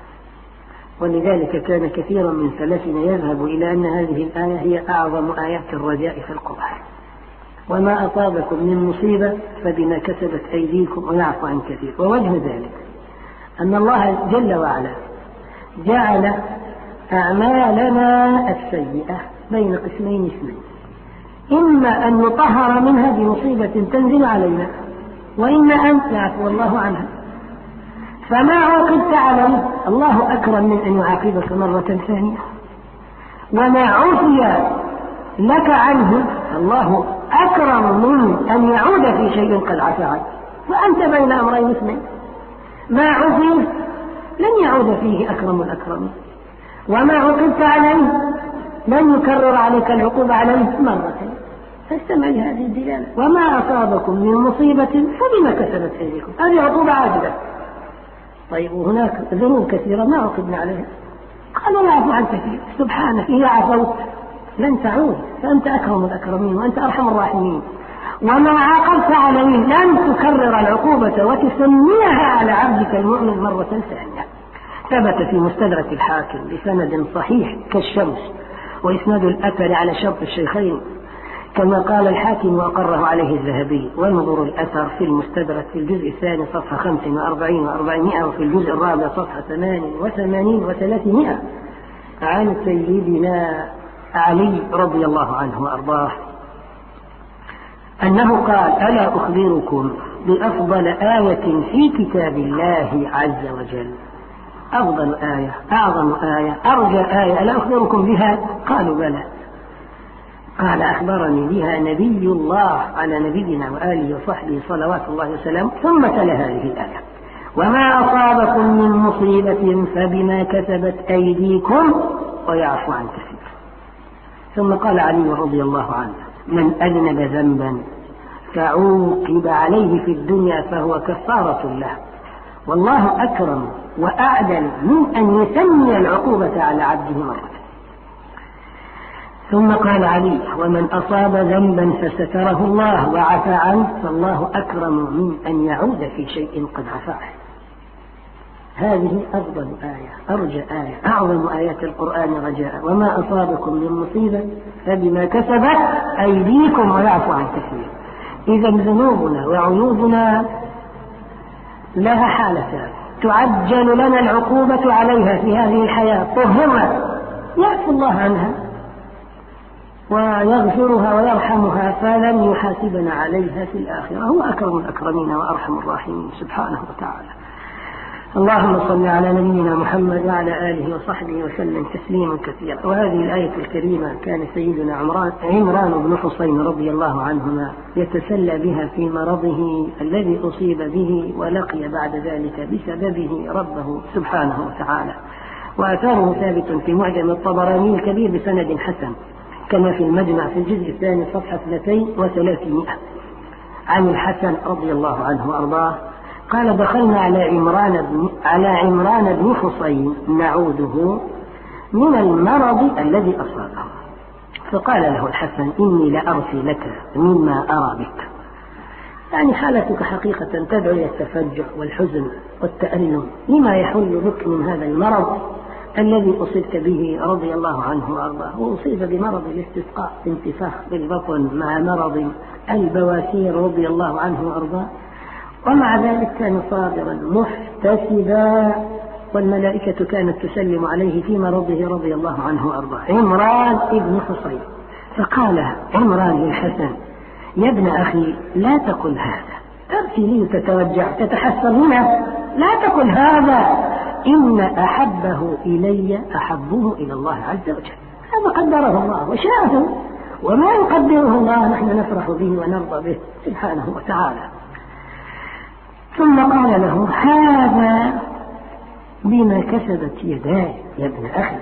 ولذلك كان كثيرا من سلفنا يذهب إلى أن هذه الآية هي أعظم آيات الرجاء في القرآن. وما أصابكم من مصيبة فبما كسبت أيديكم ويعفو عن كثير. ووجه ذلك أن الله جل وعلا جعل أعمالنا السيئة بين قسمين اثنين، إما أن نطهر منها بمصيبة تنزل علينا، وإما أن يعفو الله عنها. فما عوقبت عليه الله أكرم من أن يعاقبك مرة ثانية، وما عفي لك عنه الله أكرم من أن يعود في شيء قد عفى عنه. فأنت بين أمرين اثنين، ما عفي لن يعود فيه أكرم الأكرمين، وما عوقبت عليه لن يكرر عليك العقوبة عليه مرتين. فاستمع لهذه الدلالة: وما أصابكم من مصيبة فبما كسبت أيديكم. هذه عقوبة عاجلة. طيب وهناك ذنوب كثيرة ما عوقبنا عليها، قال لا يعفو عن كثير. سبحانك إذا عفوت لن تعود، فأنت أكرم الأكرمين وأنت أرحم الراحمين. وما عاقبت عليه لن تكرر العقوبة وتسميها على عبدك المؤمن مرة ثانية. ثبت في مستدرك الحاكم بسند صحيح كالشمس، وإسناد الأثر على شرط الشيخين كما قال الحاكم وأقره عليه الذهبي. وانظروا الأثر في المستدرك في الجزء الثاني صفحة خمس وأربعين وأربعمائة، وفي الجزء الرابع صفحة ثمان وثمانين وثلاثمائة، عن سيدنا علي رضي الله عنه وأرضاه أنه قال: ألا أخبركم بأفضل آية في كتاب الله عز وجل؟ أفضل آية، أعظم آية، أرجى آية، ألا أخبركم بها؟ قالوا: بلى. قال: أخبرني بها نبي الله على نبينا وآله وصحبه صلوات الله وسلامه. ثم تلا هذه الآية: وما أصابكم من مصيبة فبما كسبت أيديكم ويعفو عن كثير. ثم قال علي رضي الله عنه: من أذنب ذنبا فعوقب عليه في الدنيا فهو كفارة له، والله أكرم وأعدل من أن يسمي العقوبة على عبده مرة. ثم قال علي: ومن أصاب ذنبا فستره الله وعفى عنه فالله أكرم من أن يعود في شيء قد عفى عنه. هذه أفضل آية، أرجى آية، أعظم آيات القرآن رجاء. وما أصابكم من مصيبة فبما كسبت أيديكم ويعفو عن كثير. إذا ذنوبنا وعيوبنا لها حالتان: تعجل لنا العقوبة عليها في هذه الحياة طهرنا، يعفو الله عنها ويغفرها ويرحمها فلن يحاسبنا عليها في الآخرة. هو أكرم الأكرمين وأرحم الراحمين سبحانه وتعالى. اللهم صل على نبينا محمد وعلى آله وصحبه وسلم تسليما كثيرا. وهذه الآية الكريمة كان سيدنا عمران, عمران بن حصين رضي الله عنهما يتسلى بها في مرضه الذي أصيب به ولقي بعد ذلك بسببه ربه سبحانه وتعالى. وأثاره ثابت في معجم الطبراني الكبير بسند حسن كما في المجمع في الجزء الثاني صفحة اثنتين وثلاثمائة عن الحسن رضي الله عنه وأرضاه قال: دخلنا على عمران بن, على عمران بن حصين نعوده من المرض الذي أصابه، فقال له الحسن: إني لأرثي لك مما أرى بك. يعني حالتك حقيقة تدعو إلى التفجع والحزن والتألم لما يحل بك من هذا المرض الذي أصبت به رضي الله عنه وأرضاه. وأصيب بمرض الاستسقاء، انتفاخ بالبطن مع مرض البواسير رضي الله عنه وأرضاه، ومع ذلك كان صابرا محتسبا، والملائكة كانت تسلم عليه في مرضه رضي الله عنه وأرضاه. عمران ابن حصين. فقال عمران للحسن: يا ابن أخي لا تقل هذا، ترثي لي تتوجع تتحسر منه، لا تقل هذا، إن أحبه إلي أحبه إلى الله عز وجل. هذا قدره الله وشاءه، وما يقدره الله نحن نفرح به ونرضى به سبحانه وتعالى. ثم قال له: هذا بما كسبت يداي يا ابن أخي.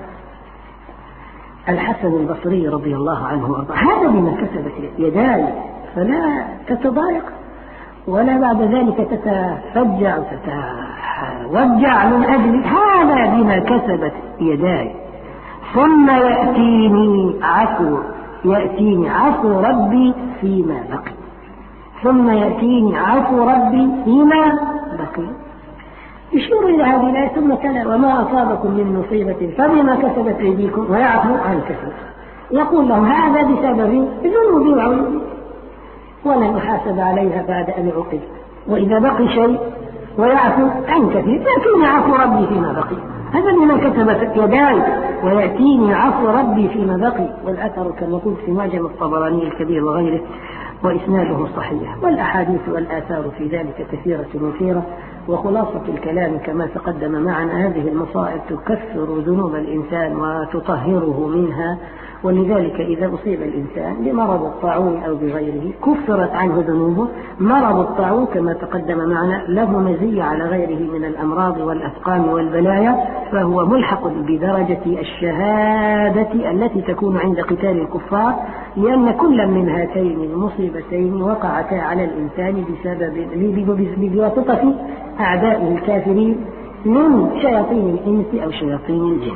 الحسن البصري رضي الله عنه وارضاه: هذا بما كسبت يداي، فلا تتضايق ولا بعد ذلك تتفجع وتتوجع من أجل هذا بما كسبت يداي، ثم يأتيني عفو يأتيني عفو ربي فيما بقي ثم يأتيني عفو ربي فيما بقي. يشير إلى هذه الآية ثم تلا: وما أصابكم من مصيبة فبما كسبت أيديكم ويعفو عن كثير. يقول لهم: هذا بسبب ذنوبي وعيوبي ولن أحاسب عليها بعد أن عقب، وإذا بقي شيء ويعفو عن كثير، يأتيني عفو ربي فيما بقي. هذا لمن كتبت يداي ويأتيني عفو ربي فيما بقي. والأثر كما قلت في معجم الطبراني الكبير وغيره وإسناده صحيح. والأحاديث والآثار في ذلك كثيرة مثيرة. وخلاصة الكلام كما تقدم معنا هذه المصائب تكفر ذنوب الإنسان وتطهره منها، ولذلك إذا أصيب الإنسان بمرض الطاعون أو بغيره كفرت عنه ذنوبه. مرض الطاعون كما تقدم معنا له مزية على غيره من الأمراض والأسقام والبلايا، فهو ملحق بدرجة الشهادة التي تكون عند قتال الكفار، لأن كل من هاتين المصيبتين وقعتا على الإنسان بسبب بواسطة أعدائه الكافرين من شياطين الإنس أو شياطين الجن.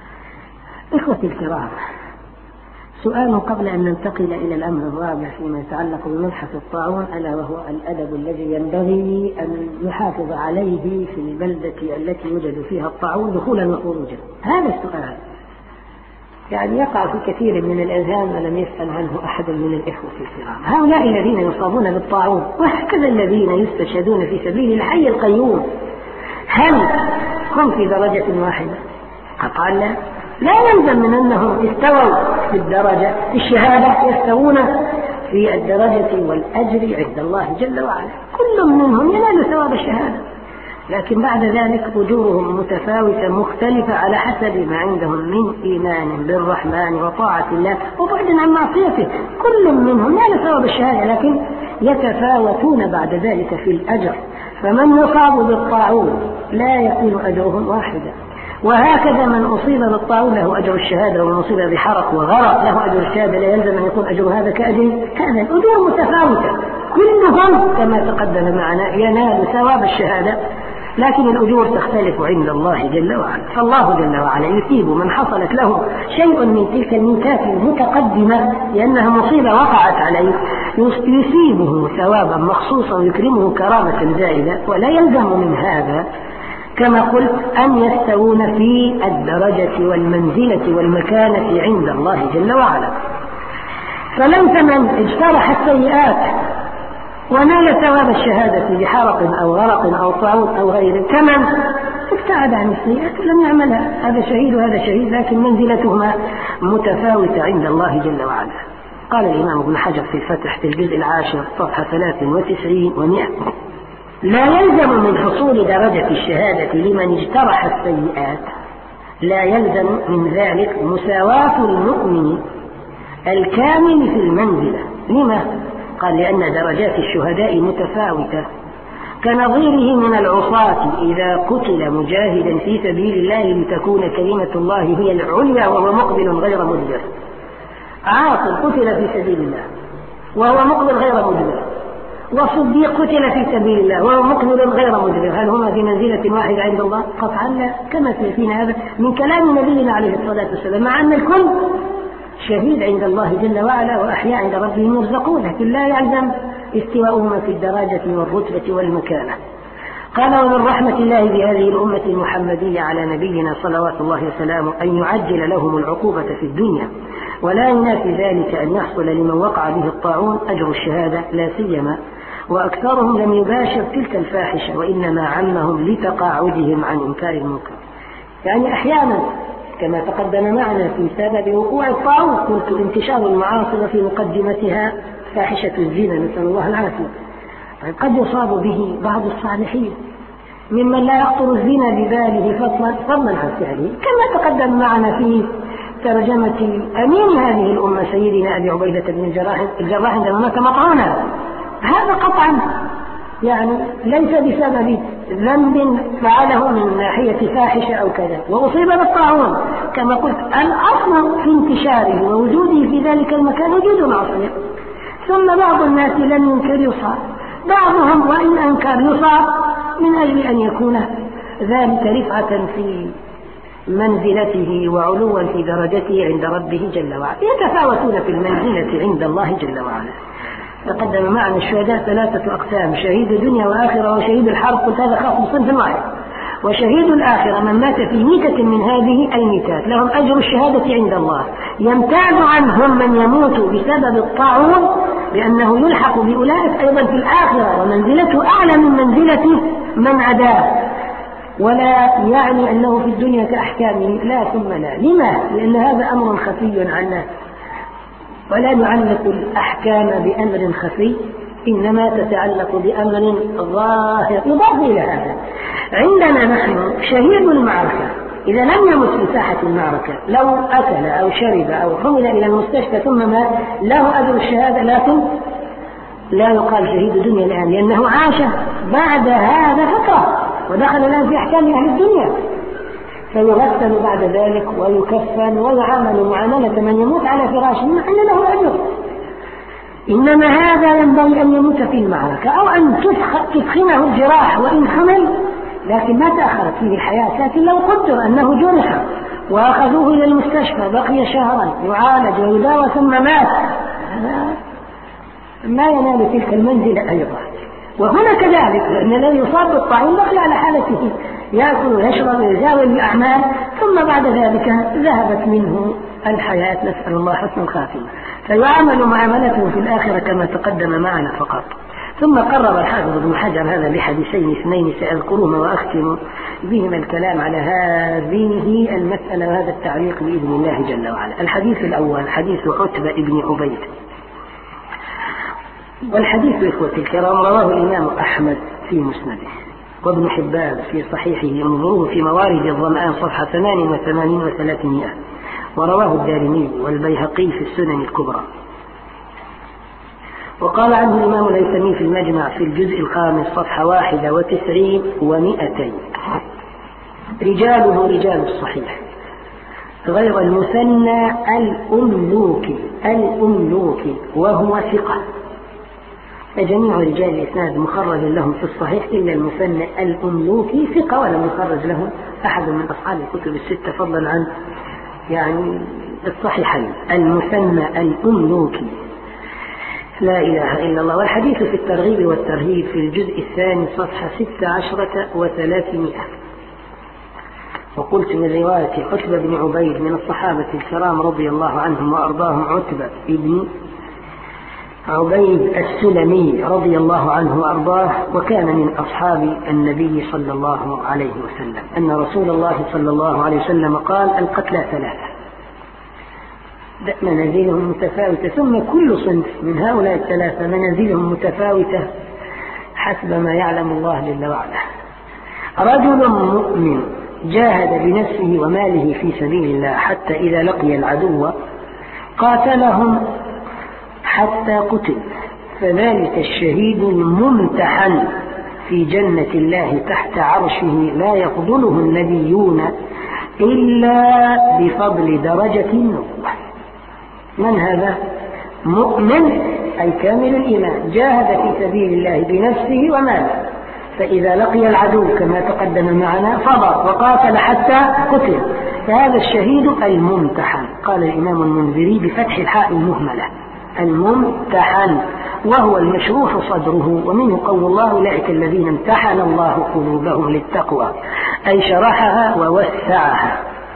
إخوتي الكرام، سؤال قبل أن ننتقل إلى الأمر الرابع فيما يتعلق بمبحث الطاعون، ألا وهو الأدب الذي ينبغي أن يحافظ عليه في البلدة التي يوجد فيها الطاعون دخولا وخروجا. هذا السؤال يعني يقع في كثير من الأذهان ولم يسأل عنه أحد من الإخوة الكرام. هؤلاء الذين يصابون بالطاعون وهكذا الذين يستشهدون في سبيل الحي القيوم، هل هم في درجة واحدة؟ قال لا، لا يلزم من أنهم استووا في الدرجة في الشهادة يستوون في الدرجة والأجر عند الله جل وعلا. كل منهم ينال ثواب الشهادة، لكن بعد ذلك أجورهم متفاوتة مختلفة على حسب ما عندهم من إيمان بالرحمن وطاعة الله وبعد عن معصيته. كل منهم ينال ثواب الشهادة، لكن يتفاوتون بعد ذلك في الأجر. فمن يصاب بالطاعون لا يكون أجرهم واحدا، وهكذا من أصيب بالطاعون له أجر الشهادة، ومن أصيب بحرق وغرق له أجر الشهادة. لا يلزم أن يكون أجر هذا كأجر كان. الأجور متفاوتة، كلهم كما تقدم معنا ينال ثواب الشهادة، لكن الأجور تختلف عند الله جل وعلا. فالله جل وعلا يثيب من حصلت له شيء من تلك الميتات المتقدمة لأنها مصيبة وقعت عليه، يثيبه ثوابا مخصوصا ويكرمه كرامة زائدة. ولا يلزم من هذا كما قلت أن يستوون في الدرجة والمنزلة والمكانة عند الله جل وعلا. فليس من اجترح السيئات ونال ثواب الشهادة بحرق أو غرق أو طاعون أو غيره كمن ابتعد عن السيئات ولم يعملها، هذا شهيد وهذا شهيد، لكن منزلتهما متفاوتة عند الله جل وعلا. قال الإمام ابن حجر في الفتح في الجزء العاشر صفحة ثلاث وتسعين ومئة: لا يلزم من حصول درجة الشهادة لمن اجترح السيئات، لا يلزم من ذلك مساواة المؤمن الكامل في المنزلة. لما؟ قال لأن درجات الشهداء متفاوتة، كنظيره من العصاة إذا قتل مجاهدا في سبيل الله لتكون كلمة الله هي العليا وهو مقبل غير مدبر. عاصر قتل في سبيل الله وهو مقبل غير مدبر، وصديق قتل في سبيل الله وهو مقبل غير مدبر. هل هما في منزلة واحدة عند الله؟ قطعا لا، كما سيأتينا هذا من كلام نبينا عليه الصلاة والسلام، مع أن الكل شهيد عند الله جل وعلا وأحياء عند ربهم يرزقون، لكن لا يلزم استواؤهما في الدرجة والرتبة والمكانة. قال: ومن رحمة الله بهذه الأمة المحمدية على نبينا صلوات الله وسلامه أن يعجل لهم العقوبة في الدنيا، ولا ينافي ذلك أن يحصل لمن وقع به الطاعون أجر الشهادة، لا سيما وأكثرهم لم يباشر تلك الفاحشة وإنما عمهم لتقاعدهم عن إنكار المنكر. يعني أحيانا كما تقدم معنا في سبب وقوع الطاعون قلت انتشار المعاصي وفي مقدمتها فاحشة الزنا، نسأل الله العافية. قد يصاب به بعض الصالحين ممن لا يخطر الزنا بباله فضلا عن فعله، كما تقدم معنا في ترجمة أمين هذه الأمة سيدنا أبي عبيدة بن الجراح الجراح عندما مات مطعونا. هذا قطعا يعني ليس بسبب ذنب فعله من ناحية فاحشة أو كذا، وأصيب بالطاعون كما قلت الأصل في انتشاره ووجوده في ذلك المكان وجود معصية. ثم بعض الناس لم ينكر يصاب، بعضهم وإن أنكر يصاب من أجل أن يكون ذلك رفعة في منزلته وعلوا في درجته عند ربه جل وعلا. يتفاوتون في المنزلة عند الله جل وعلا. تقدم معنا الشهداء ثلاثة أقسام: شهيد دنيا وآخرة وشهيد الحرب، قلت هذا خاص بصنف واحد. وشهيد الآخرة من مات في ميتة من هذه الميتات لهم أجر الشهادة عند الله، يمتاز عنهم من يموت بسبب الطاعون لأنه يلحق بأولئك أيضا في الآخرة ومنزلته أعلى من منزلته من عداه، ولا يعني أنه في الدنيا كأحكامه، لا ثم لا. لما؟ لأن هذا أمر خفي عنا، ولا نعلق الأحكام بأمر خفي، إنما تتعلق بأمر ظاهر. يضاف إلى هذا عندنا نحن شهيد المعركة إذا لم يمت في ساحة المعركة، لو أكل أو شرب أو حمل إلى المستشفى ثم مات، له أجر الشهادة، لكن لا يقال شهيد دنيا الآن، لأنه عاش بعد هذا فترة ودخل الآن في أحكام أهل الدنيا، فيغسل بعد ذلك ويكفن ويعامل معاملة من يموت على فراشه مع أن له أجر. إنما هذا ينبغي أن يموت في المعركة، أو أن تدخنه الجراح وإن حمل، لكن ما تأخرت فيه الحياة. لكن لو قدر أنه جرح وأخذوه إلى المستشفى بقي شهرا يعالج ويداوى ثم مات، ما ينال تلك المنزلة أيضا. وهنا كذلك، لأن الذي يصاب بالطاعون بقي على حالته، يأكل ويشرب ويزاول الأعمال، ثم بعد ذلك ذهبت منه الحياة، نسأل الله حسن الخاتمة، فيعامل معاملته في الآخرة كما تقدم معنا فقط. ثم قرب الحافظ ابن حجر هذا بحديثين اثنين سأذكرهما وأختم بهما الكلام على هذه المسألة وهذا التعليق بإذن الله جل وعلا. الحديث الأول حديث عتبة بن عبيد، والحديث إخوة الكرام رواه الإمام أحمد في مسنده، وابن حبان في صحيحه، انظروه في موارد الظمآن صفحة ثمان وثمانين وثلاثمائة، ورواه الدارمي والبيهقي في السنن الكبرى. وقال عنه الإمام الهيثمي في المجمع في الجزء الخامس صفحة واحدة وتسعين ومئتين: رجاله رجال الصحيح غير المثنى الأملوكي الأملوكي وهو ثقة، فجميع رجال الإسناد مخرج لهم في الصحيح إلا المثنى الأملوكي ثقة، ولم يخرج له أحد من أصحاب الكتب الستة فضلا عن يعني الصحيحين. المثنى الأملوكي، لا إله إلا الله. والحديث في الترغيب والترهيب في الجزء الثاني صفحة ستة عشرة وثلاثمائة. وقلت من رواية عتبة بن عبيد من الصحابة الكرام رضي الله عنهم وأرضاهم عتبة بن عبيد السلمي رضي الله عنه وأرضاه، وكان من أصحاب النبي صلى الله عليه وسلم، أن رسول الله صلى الله عليه وسلم قال: القتلى ثلاثة منازلهم متفاوتة، ثم كل صنف من هؤلاء الثلاثة منازلهم متفاوتة حسب ما يعلم الله جل وعلا. رجل مؤمن جاهد بنفسه وماله في سبيل الله حتى إذا لقي العدو قاتلهم حتى قتل، فذلك الشهيد الممتحن في جنة الله تحت عرشه لا يفضله النبيون إلا بفضل درجة النبوة. من هذا؟ مؤمن أي كامل الإيمان، جاهد في سبيل الله بنفسه وماله، فإذا لقي العدو كما تقدم معنا صبر وقاتل حتى قتل، فهذا الشهيد الممتحن. قال الإمام المنذري بفتح الحاء المهملة: الممتحن، وهو المشروح صدره، ومنه قول الله: أولئك الذين امتحن الله قلوبهم للتقوى، أي شرحها ووسعها.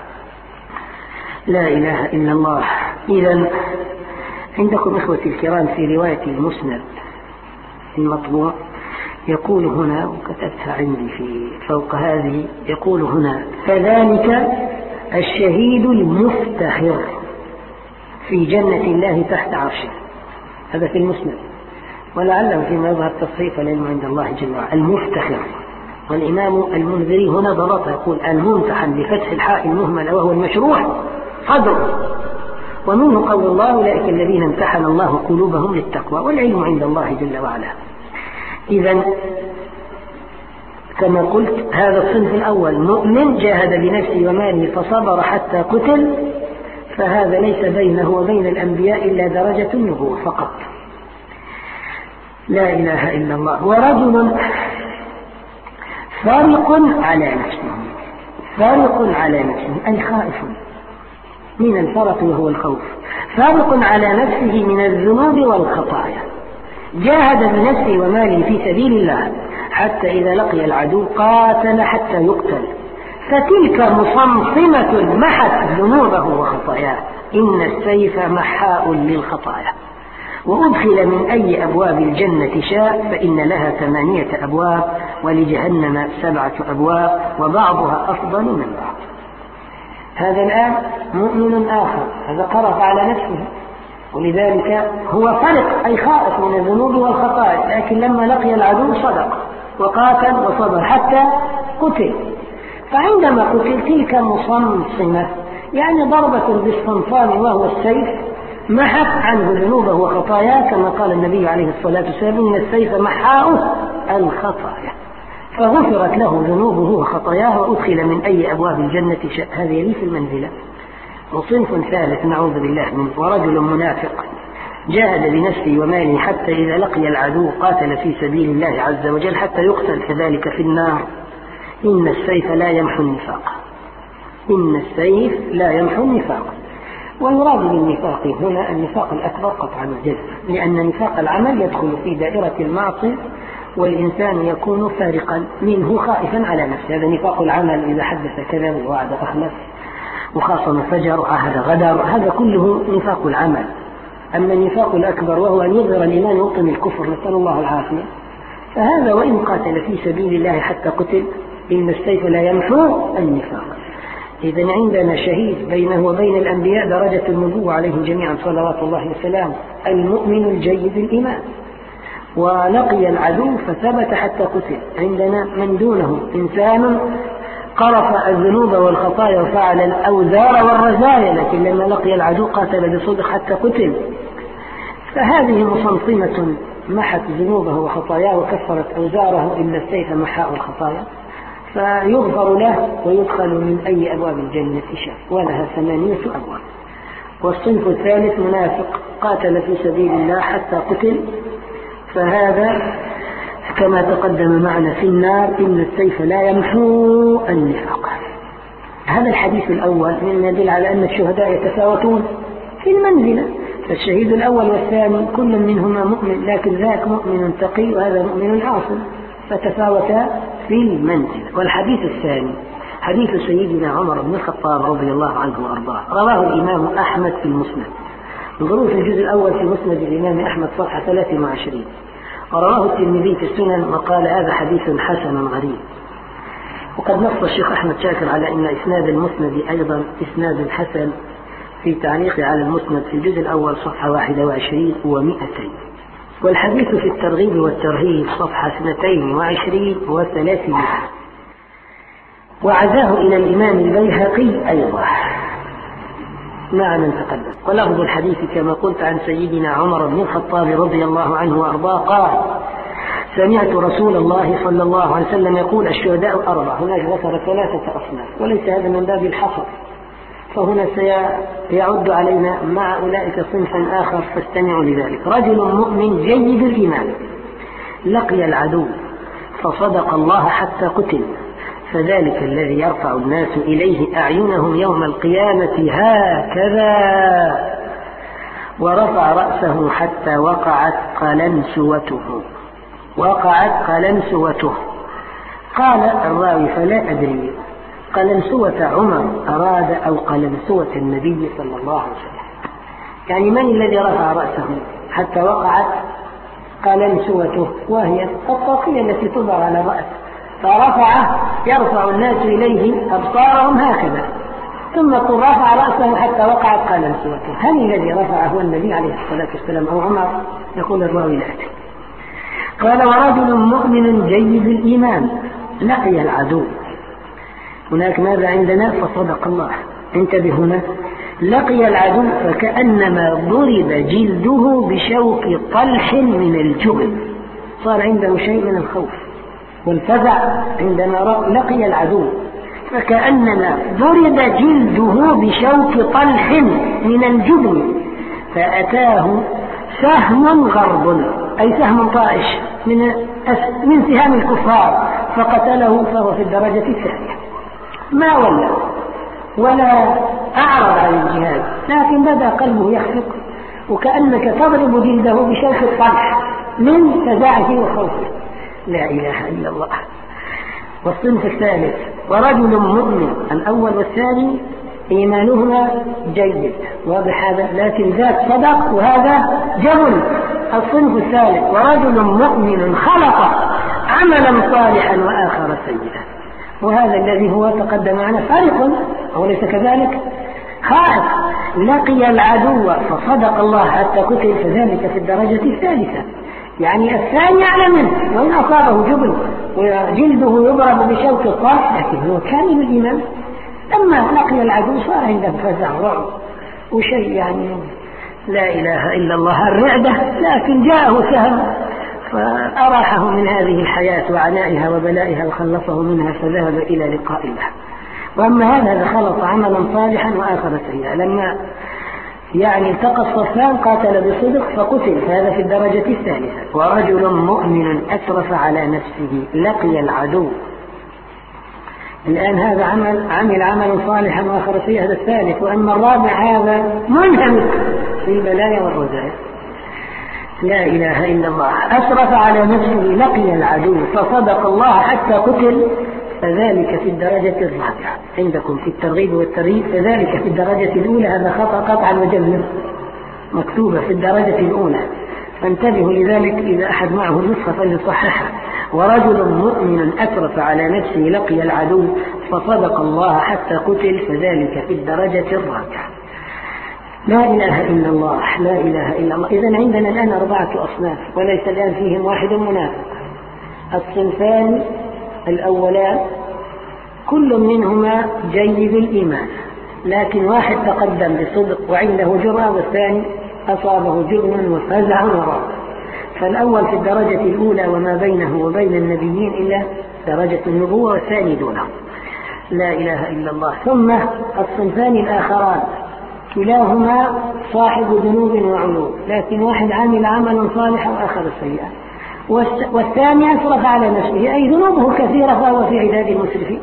لا إله إلا الله. إذن عندكم إخوتي الكرام في رواية المسند المطبوع يقول هنا، وكتبتها عندي في فوق هذه، يقول هنا: فذلك الشهيد المفتخر في جنة الله تحت عرشه. هذا في المسند، ولعله فيما يظهر تصحيف العلم عند الله جل وعلا. المفتخر، والإمام المنذري هنا ضبط يقول: الممتحن بفتح الحاء المهملة، وهو المشروح صدره، ومنه قول الله: أولئك الذين امتحن الله قلوبهم للتقوى، والعلم عند الله جل وعلا. إذن كما قلت هذا الصنف الأول مؤمن جاهد بنفسه وماله فصبر حتى قتل، فهذا ليس بينه وبين الأنبياء إلا درجة النبوة فقط. لا إله إلا الله. ورجل فارق على نفسه، فارق على نفسه أي خائف من الفرق وهو الخوف، فارق على نفسه من الذنوب والخطايا، جاهد بنفسه وماله في سبيل الله حتى إذا لقي العدو قاتل حتى يقتل، فتلك مصمصمة محت ذنوبه وخطاياه، إن السيف محاء للخطايا. وأدخل من أي أبواب الجنة شاء فإن لها ثمانية أبواب ولجهنم سبعة أبواب وبعضها أفضل من بعض. هذا الآن مؤمن آخر، هذا قرف على نفسه، ولذلك هو فرق أي خائف من الذنوب والخطايا، لكن لما لقي العدو صدق وقاتل وصبر حتى قتل. فعندما قتل تلك مصمصمة، يعني ضربة بالصنصان وهو السيف، محت عنه ذنوبه وخطاياه، كما قال النبي عليه الصلاة والسلام إن السيف محاؤه الخطايا، فغفرت له ذنوبه وخطاياه وأدخل من أي أبواب الجنة شاء. هذه لي في المنزلة. وصنف ثالث نعوذ بالله منه، ورجل منافق جاهد بنفسه وماله حتى إذا لقي العدو قاتل في سبيل الله عز وجل حتى يقتل كذلك في النار. إن السيف لا يمحو النفاق، إن السيف لا يمحو النفاق. ويراد بالنفاق هنا النفاق الأكبر قطعا وجزما، لأن نفاق العمل يدخل في دائرة المعصية والإنسان يكون فارقا منه خائفا على نفسه. هذا نفاق العمل، إذا حدث كذب ووعد أخلف وخاصم فجر وعهد غدر، هذا كله نفاق العمل. أما النفاق الأكبر وهو أن يظهر الإيمان ويبطن الكفر، نسأل الله العافية، فهذا وإن قاتل في سبيل الله حتى قتل إن السيف لا يمحو النفاق. إذن عندنا شهيد بينه وبين الأنبياء درجة النبوة عليهم جميعا صلوات الله وسلامه، المؤمن الجيد الإيمان، ولقي العدو فثبت حتى قتل. عندنا من دونه إنسان قرف الذنوب والخطايا وفعل الأوزار والرزايا، لكن لما لقي العدو قاتل بصدق حتى قتل. فهذه مصمصمة محت ذنوبه وخطاياه وكفرت أوزاره، إن السيف محاء الخطايا، فيغفر له ويدخل من أي أبواب الجنة شاء، ولها ثمانية أبواب. والصنف الثالث منافق قاتل في سبيل الله حتى قتل، فهذا كما تقدم معنا في النار إن السيف لا يمحو النفاق. هذا الحديث الأول مما يدل على أن الشهداء يتفاوتون في المنزلة، فالشهيد الأول والثاني كل منهما مؤمن، لكن ذاك مؤمن تقي وهذا مؤمن عاصم، فتفاوتا في المنزلة. والحديث الثاني حديث سيدنا عمر بن الخطاب رضي الله عنه وأرضاه، رواه الإمام أحمد في المسند، انظروا في الجزء الأول في مسند الإمام أحمد صفحة ثلاثة وعشرين، ورواه الترمذي في السنن وقال هذا حديث حسن غريب. وقد نص الشيخ أحمد شاكر على أن إسناد المسند أيضا إسناد حسن في تعليقه على المسند في الجزء الأول صفحة واحدة وعشرين ومئتين. والحديث في الترغيب والترهيب صفحة اثنتين وعشرين وثلاثمائة. وعزاه إلى الإمام البيهقي أيضا معنى تقدم. ولفظ الحديث كما قلت عن سيدنا عمر بن الخطاب رضي الله عنه وأرضاه قال سمعت رسول الله صلى الله عليه وسلم يقول الشهداء أربعة. هناك ذكر ثلاثة أصناف، وليس هذا من باب الحصر، فهنا سيعد علينا مع أولئك صنفا آخر، فاستمعوا لذلك. رجل مؤمن جيد الإيمان لقي العدو فصدق الله حتى قتل، فذلك الذي يرفع الناس إليه أعينهم يوم القيامة هكذا، ورفع رأسه حتى وقعت قلنسوته وقعت قلنسوته. قال الراوي فلا أدري قلنسوة عمر أراد أو قلنسوة النبي صلى الله عليه وسلم، يعني من الذي رفع رأسه حتى وقعت قلنسوته، وهي الطاقية التي تضع على الرأس، فرفع يرفع الناس إليه أبصارهم هكذا، ثم رفع رأسه حتى وقعت قلنسوته. هل الذي رفعه هو النبي عليه الصلاة والسلام أو عمر؟ يقول الراوي لا أدري. قال ورجل مؤمن جيد الإيمان لقي العدو. هناك ماذا عندنا؟ فصدق الله. انتبه هنا، لقي العدو فكأنما ضرب جلده بشوك طلح من الجبن، صار عنده شيء من الخوف والفزع عندما لقي العدو، فكأنما ضرب جلده بشوك طلح من الجبن، فأتاه سهم غرب أي سهم طائش من من سهام الكفار فقتله، فهو في الدرجة الثانية. ما ولا ولا أعرض عن الجهاد، لكن بدأ قلبه يخفق وكأنك تضرب جلده بشوك الطلح من فزعه وخوفه. لا إله إلا الله. والصنف الثالث ورجل مؤمن، الأول والثاني إيمانهما جيد، واضح هذا، لكن ذاك صدق وهذا جبل. الصنف الثالث: ورجل مؤمن خلق عملا صالحا وآخر سيئا، وهذا الذي هو تقدم معنا فارق، أو ليس كذلك؟ خائف لقي العدو فصدق الله حتى قتل، فذلك في الدرجة الثالثة، يعني الثاني أعلى منه، وإن أصابه جبل وجلده يضرب بشوك الطاح، لكن هو كامل الإيمان. لما لقي العدو صار عنده فزع ورعب وشيء يعني لا إله إلا الله الرعدة، لكن جاءه سهم فأراحه من هذه الحياة وعنائها وبلائها وخلصه منها، فذهب إلى لقاء الله. وأما هذا خلط عملا صالحا وآخر سيئا، لما يعني التقى الصفان قاتل بصدق فقتل، فهذا في الدرجة الثالثة. ورجل مؤمن أسرف على نفسه لقي العدو، الآن هذا عمل عمل عملا صالحا وآخر سيئا، هذا الثالث. وأما الرابع هذا منهمك في البلايا والرزايا، لا إله إلا الله، أسرف على نفسه لقي العدو فصدق الله حتى قتل، فذلك في الدرجة الرابعة. عندكم في الترغيب والترهيب فذلك في الدرجة الأولى، هذا خطأ قطعا وجزما، مكتوبة في الدرجة الأولى، فانتبهوا لذلك إذا أحد معه النسخة فليصححها. ورجل مؤمن أسرف على نفسه لقي العدو فصدق الله حتى قتل، فذلك في الدرجة الرابعة. لا إله إلا الله، لا إله إلا الله. إذن عندنا الآن أربعة أصناف، وليس الآن فيهم واحد منافق. الصنفان الأولان كل منهما جيد الإيمان، لكن واحد تقدم بصدق وعنده جرأة، والثاني أصابه جبن وفزع ورعب. فالأول في الدرجة الأولى وما بينه وبين النبيين إلا درجة النبوة، والثاني دونه، لا إله إلا الله. ثم الصنفان الآخران كلاهما صاحب ذنوب وعيوب، لكن واحد عمل عملا صالحا وآخر سيئا، والثاني أسرف على نفسه، أي ذنوبه كثيرة فهو في عداد المسرفين.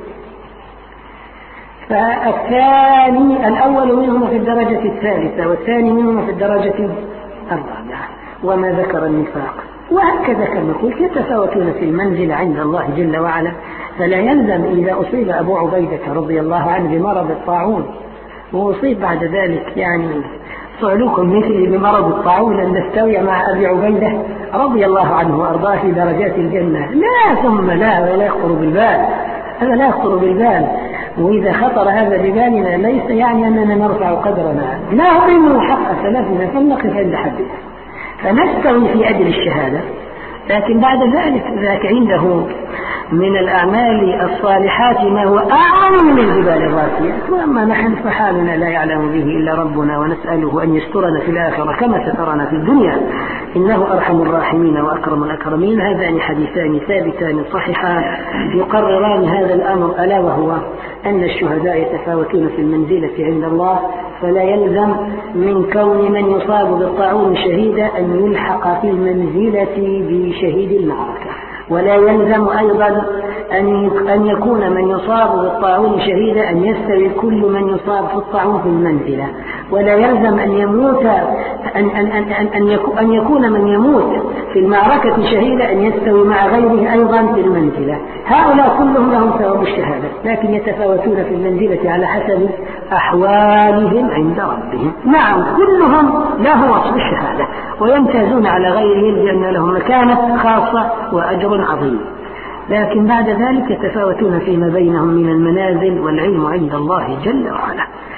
فالثاني الأول منهما في الدرجة الثالثة، والثاني منهما في الدرجة الرابعة. وما ذكر النفاق، وهكذا كما قلت يتفاوتون في المنزل عند الله جل وعلا. فلا يلزم إذا أصيب أبو عبيدة رضي الله عنه بمرض الطاعون وأصيب بعد ذلك يعني صعلوكم مثلي بمرض الطاعون أن نستوي مع أبي عبيدة رضي الله عنه وأرضاه في درجات الجنة، لا، ثم لا، ولا يخطر بالبال، هذا لا يخطر بالبال. وإذا خطر هذا ببالنا ليس يعني أننا نرفع قدرنا، نعظم حق سلفنا فلنقف عند حده، فنستوي في أجل الشهادة. لكن بعد ذلك ذاك عنده من الأعمال الصالحات ما هو أعظم من الجبال الراسية. وأما نحن فحالنا لا يعلم به إلا ربنا، ونسأله أن يسترنا في الآخرة كما سترنا في الدنيا، إنه أرحم الراحمين وأكرم الأكرمين. هذان حديثان ثابتان صحيحان يقرران هذا الأمر، ألا وهو أن الشهداء يتفاوتون في المنزلة عند الله، فلا يلزم من كون من يصاب بالطاعون شهيدا أن يلحق في المنزلة بشهيد المعركة، ولا يلزم أيضا أن يكون من يصاب بالطاعون شهيدا أن يستوي كل من يصاب في الطاعون في المنزلة، ولا يلزم أن يموت أن, أن, أن, أن, أن يكون من يموت في المعركة شهيدا أن يستوي مع غيره أيضا في المنزلة. هؤلاء كلهم لهم ثواب الشهادة، لكن يتفاوتون في المنزلة على حسب أحوالهم عند ربهم. نعم كلهم له وصف الشهادة، ويمتازون على غيرهم لأن لهم مكانة خاصة وأجر عظيم، لكن بعد ذلك يتفاوتون فيما بينهم من المنازل، والعلم عند الله جل وعلا.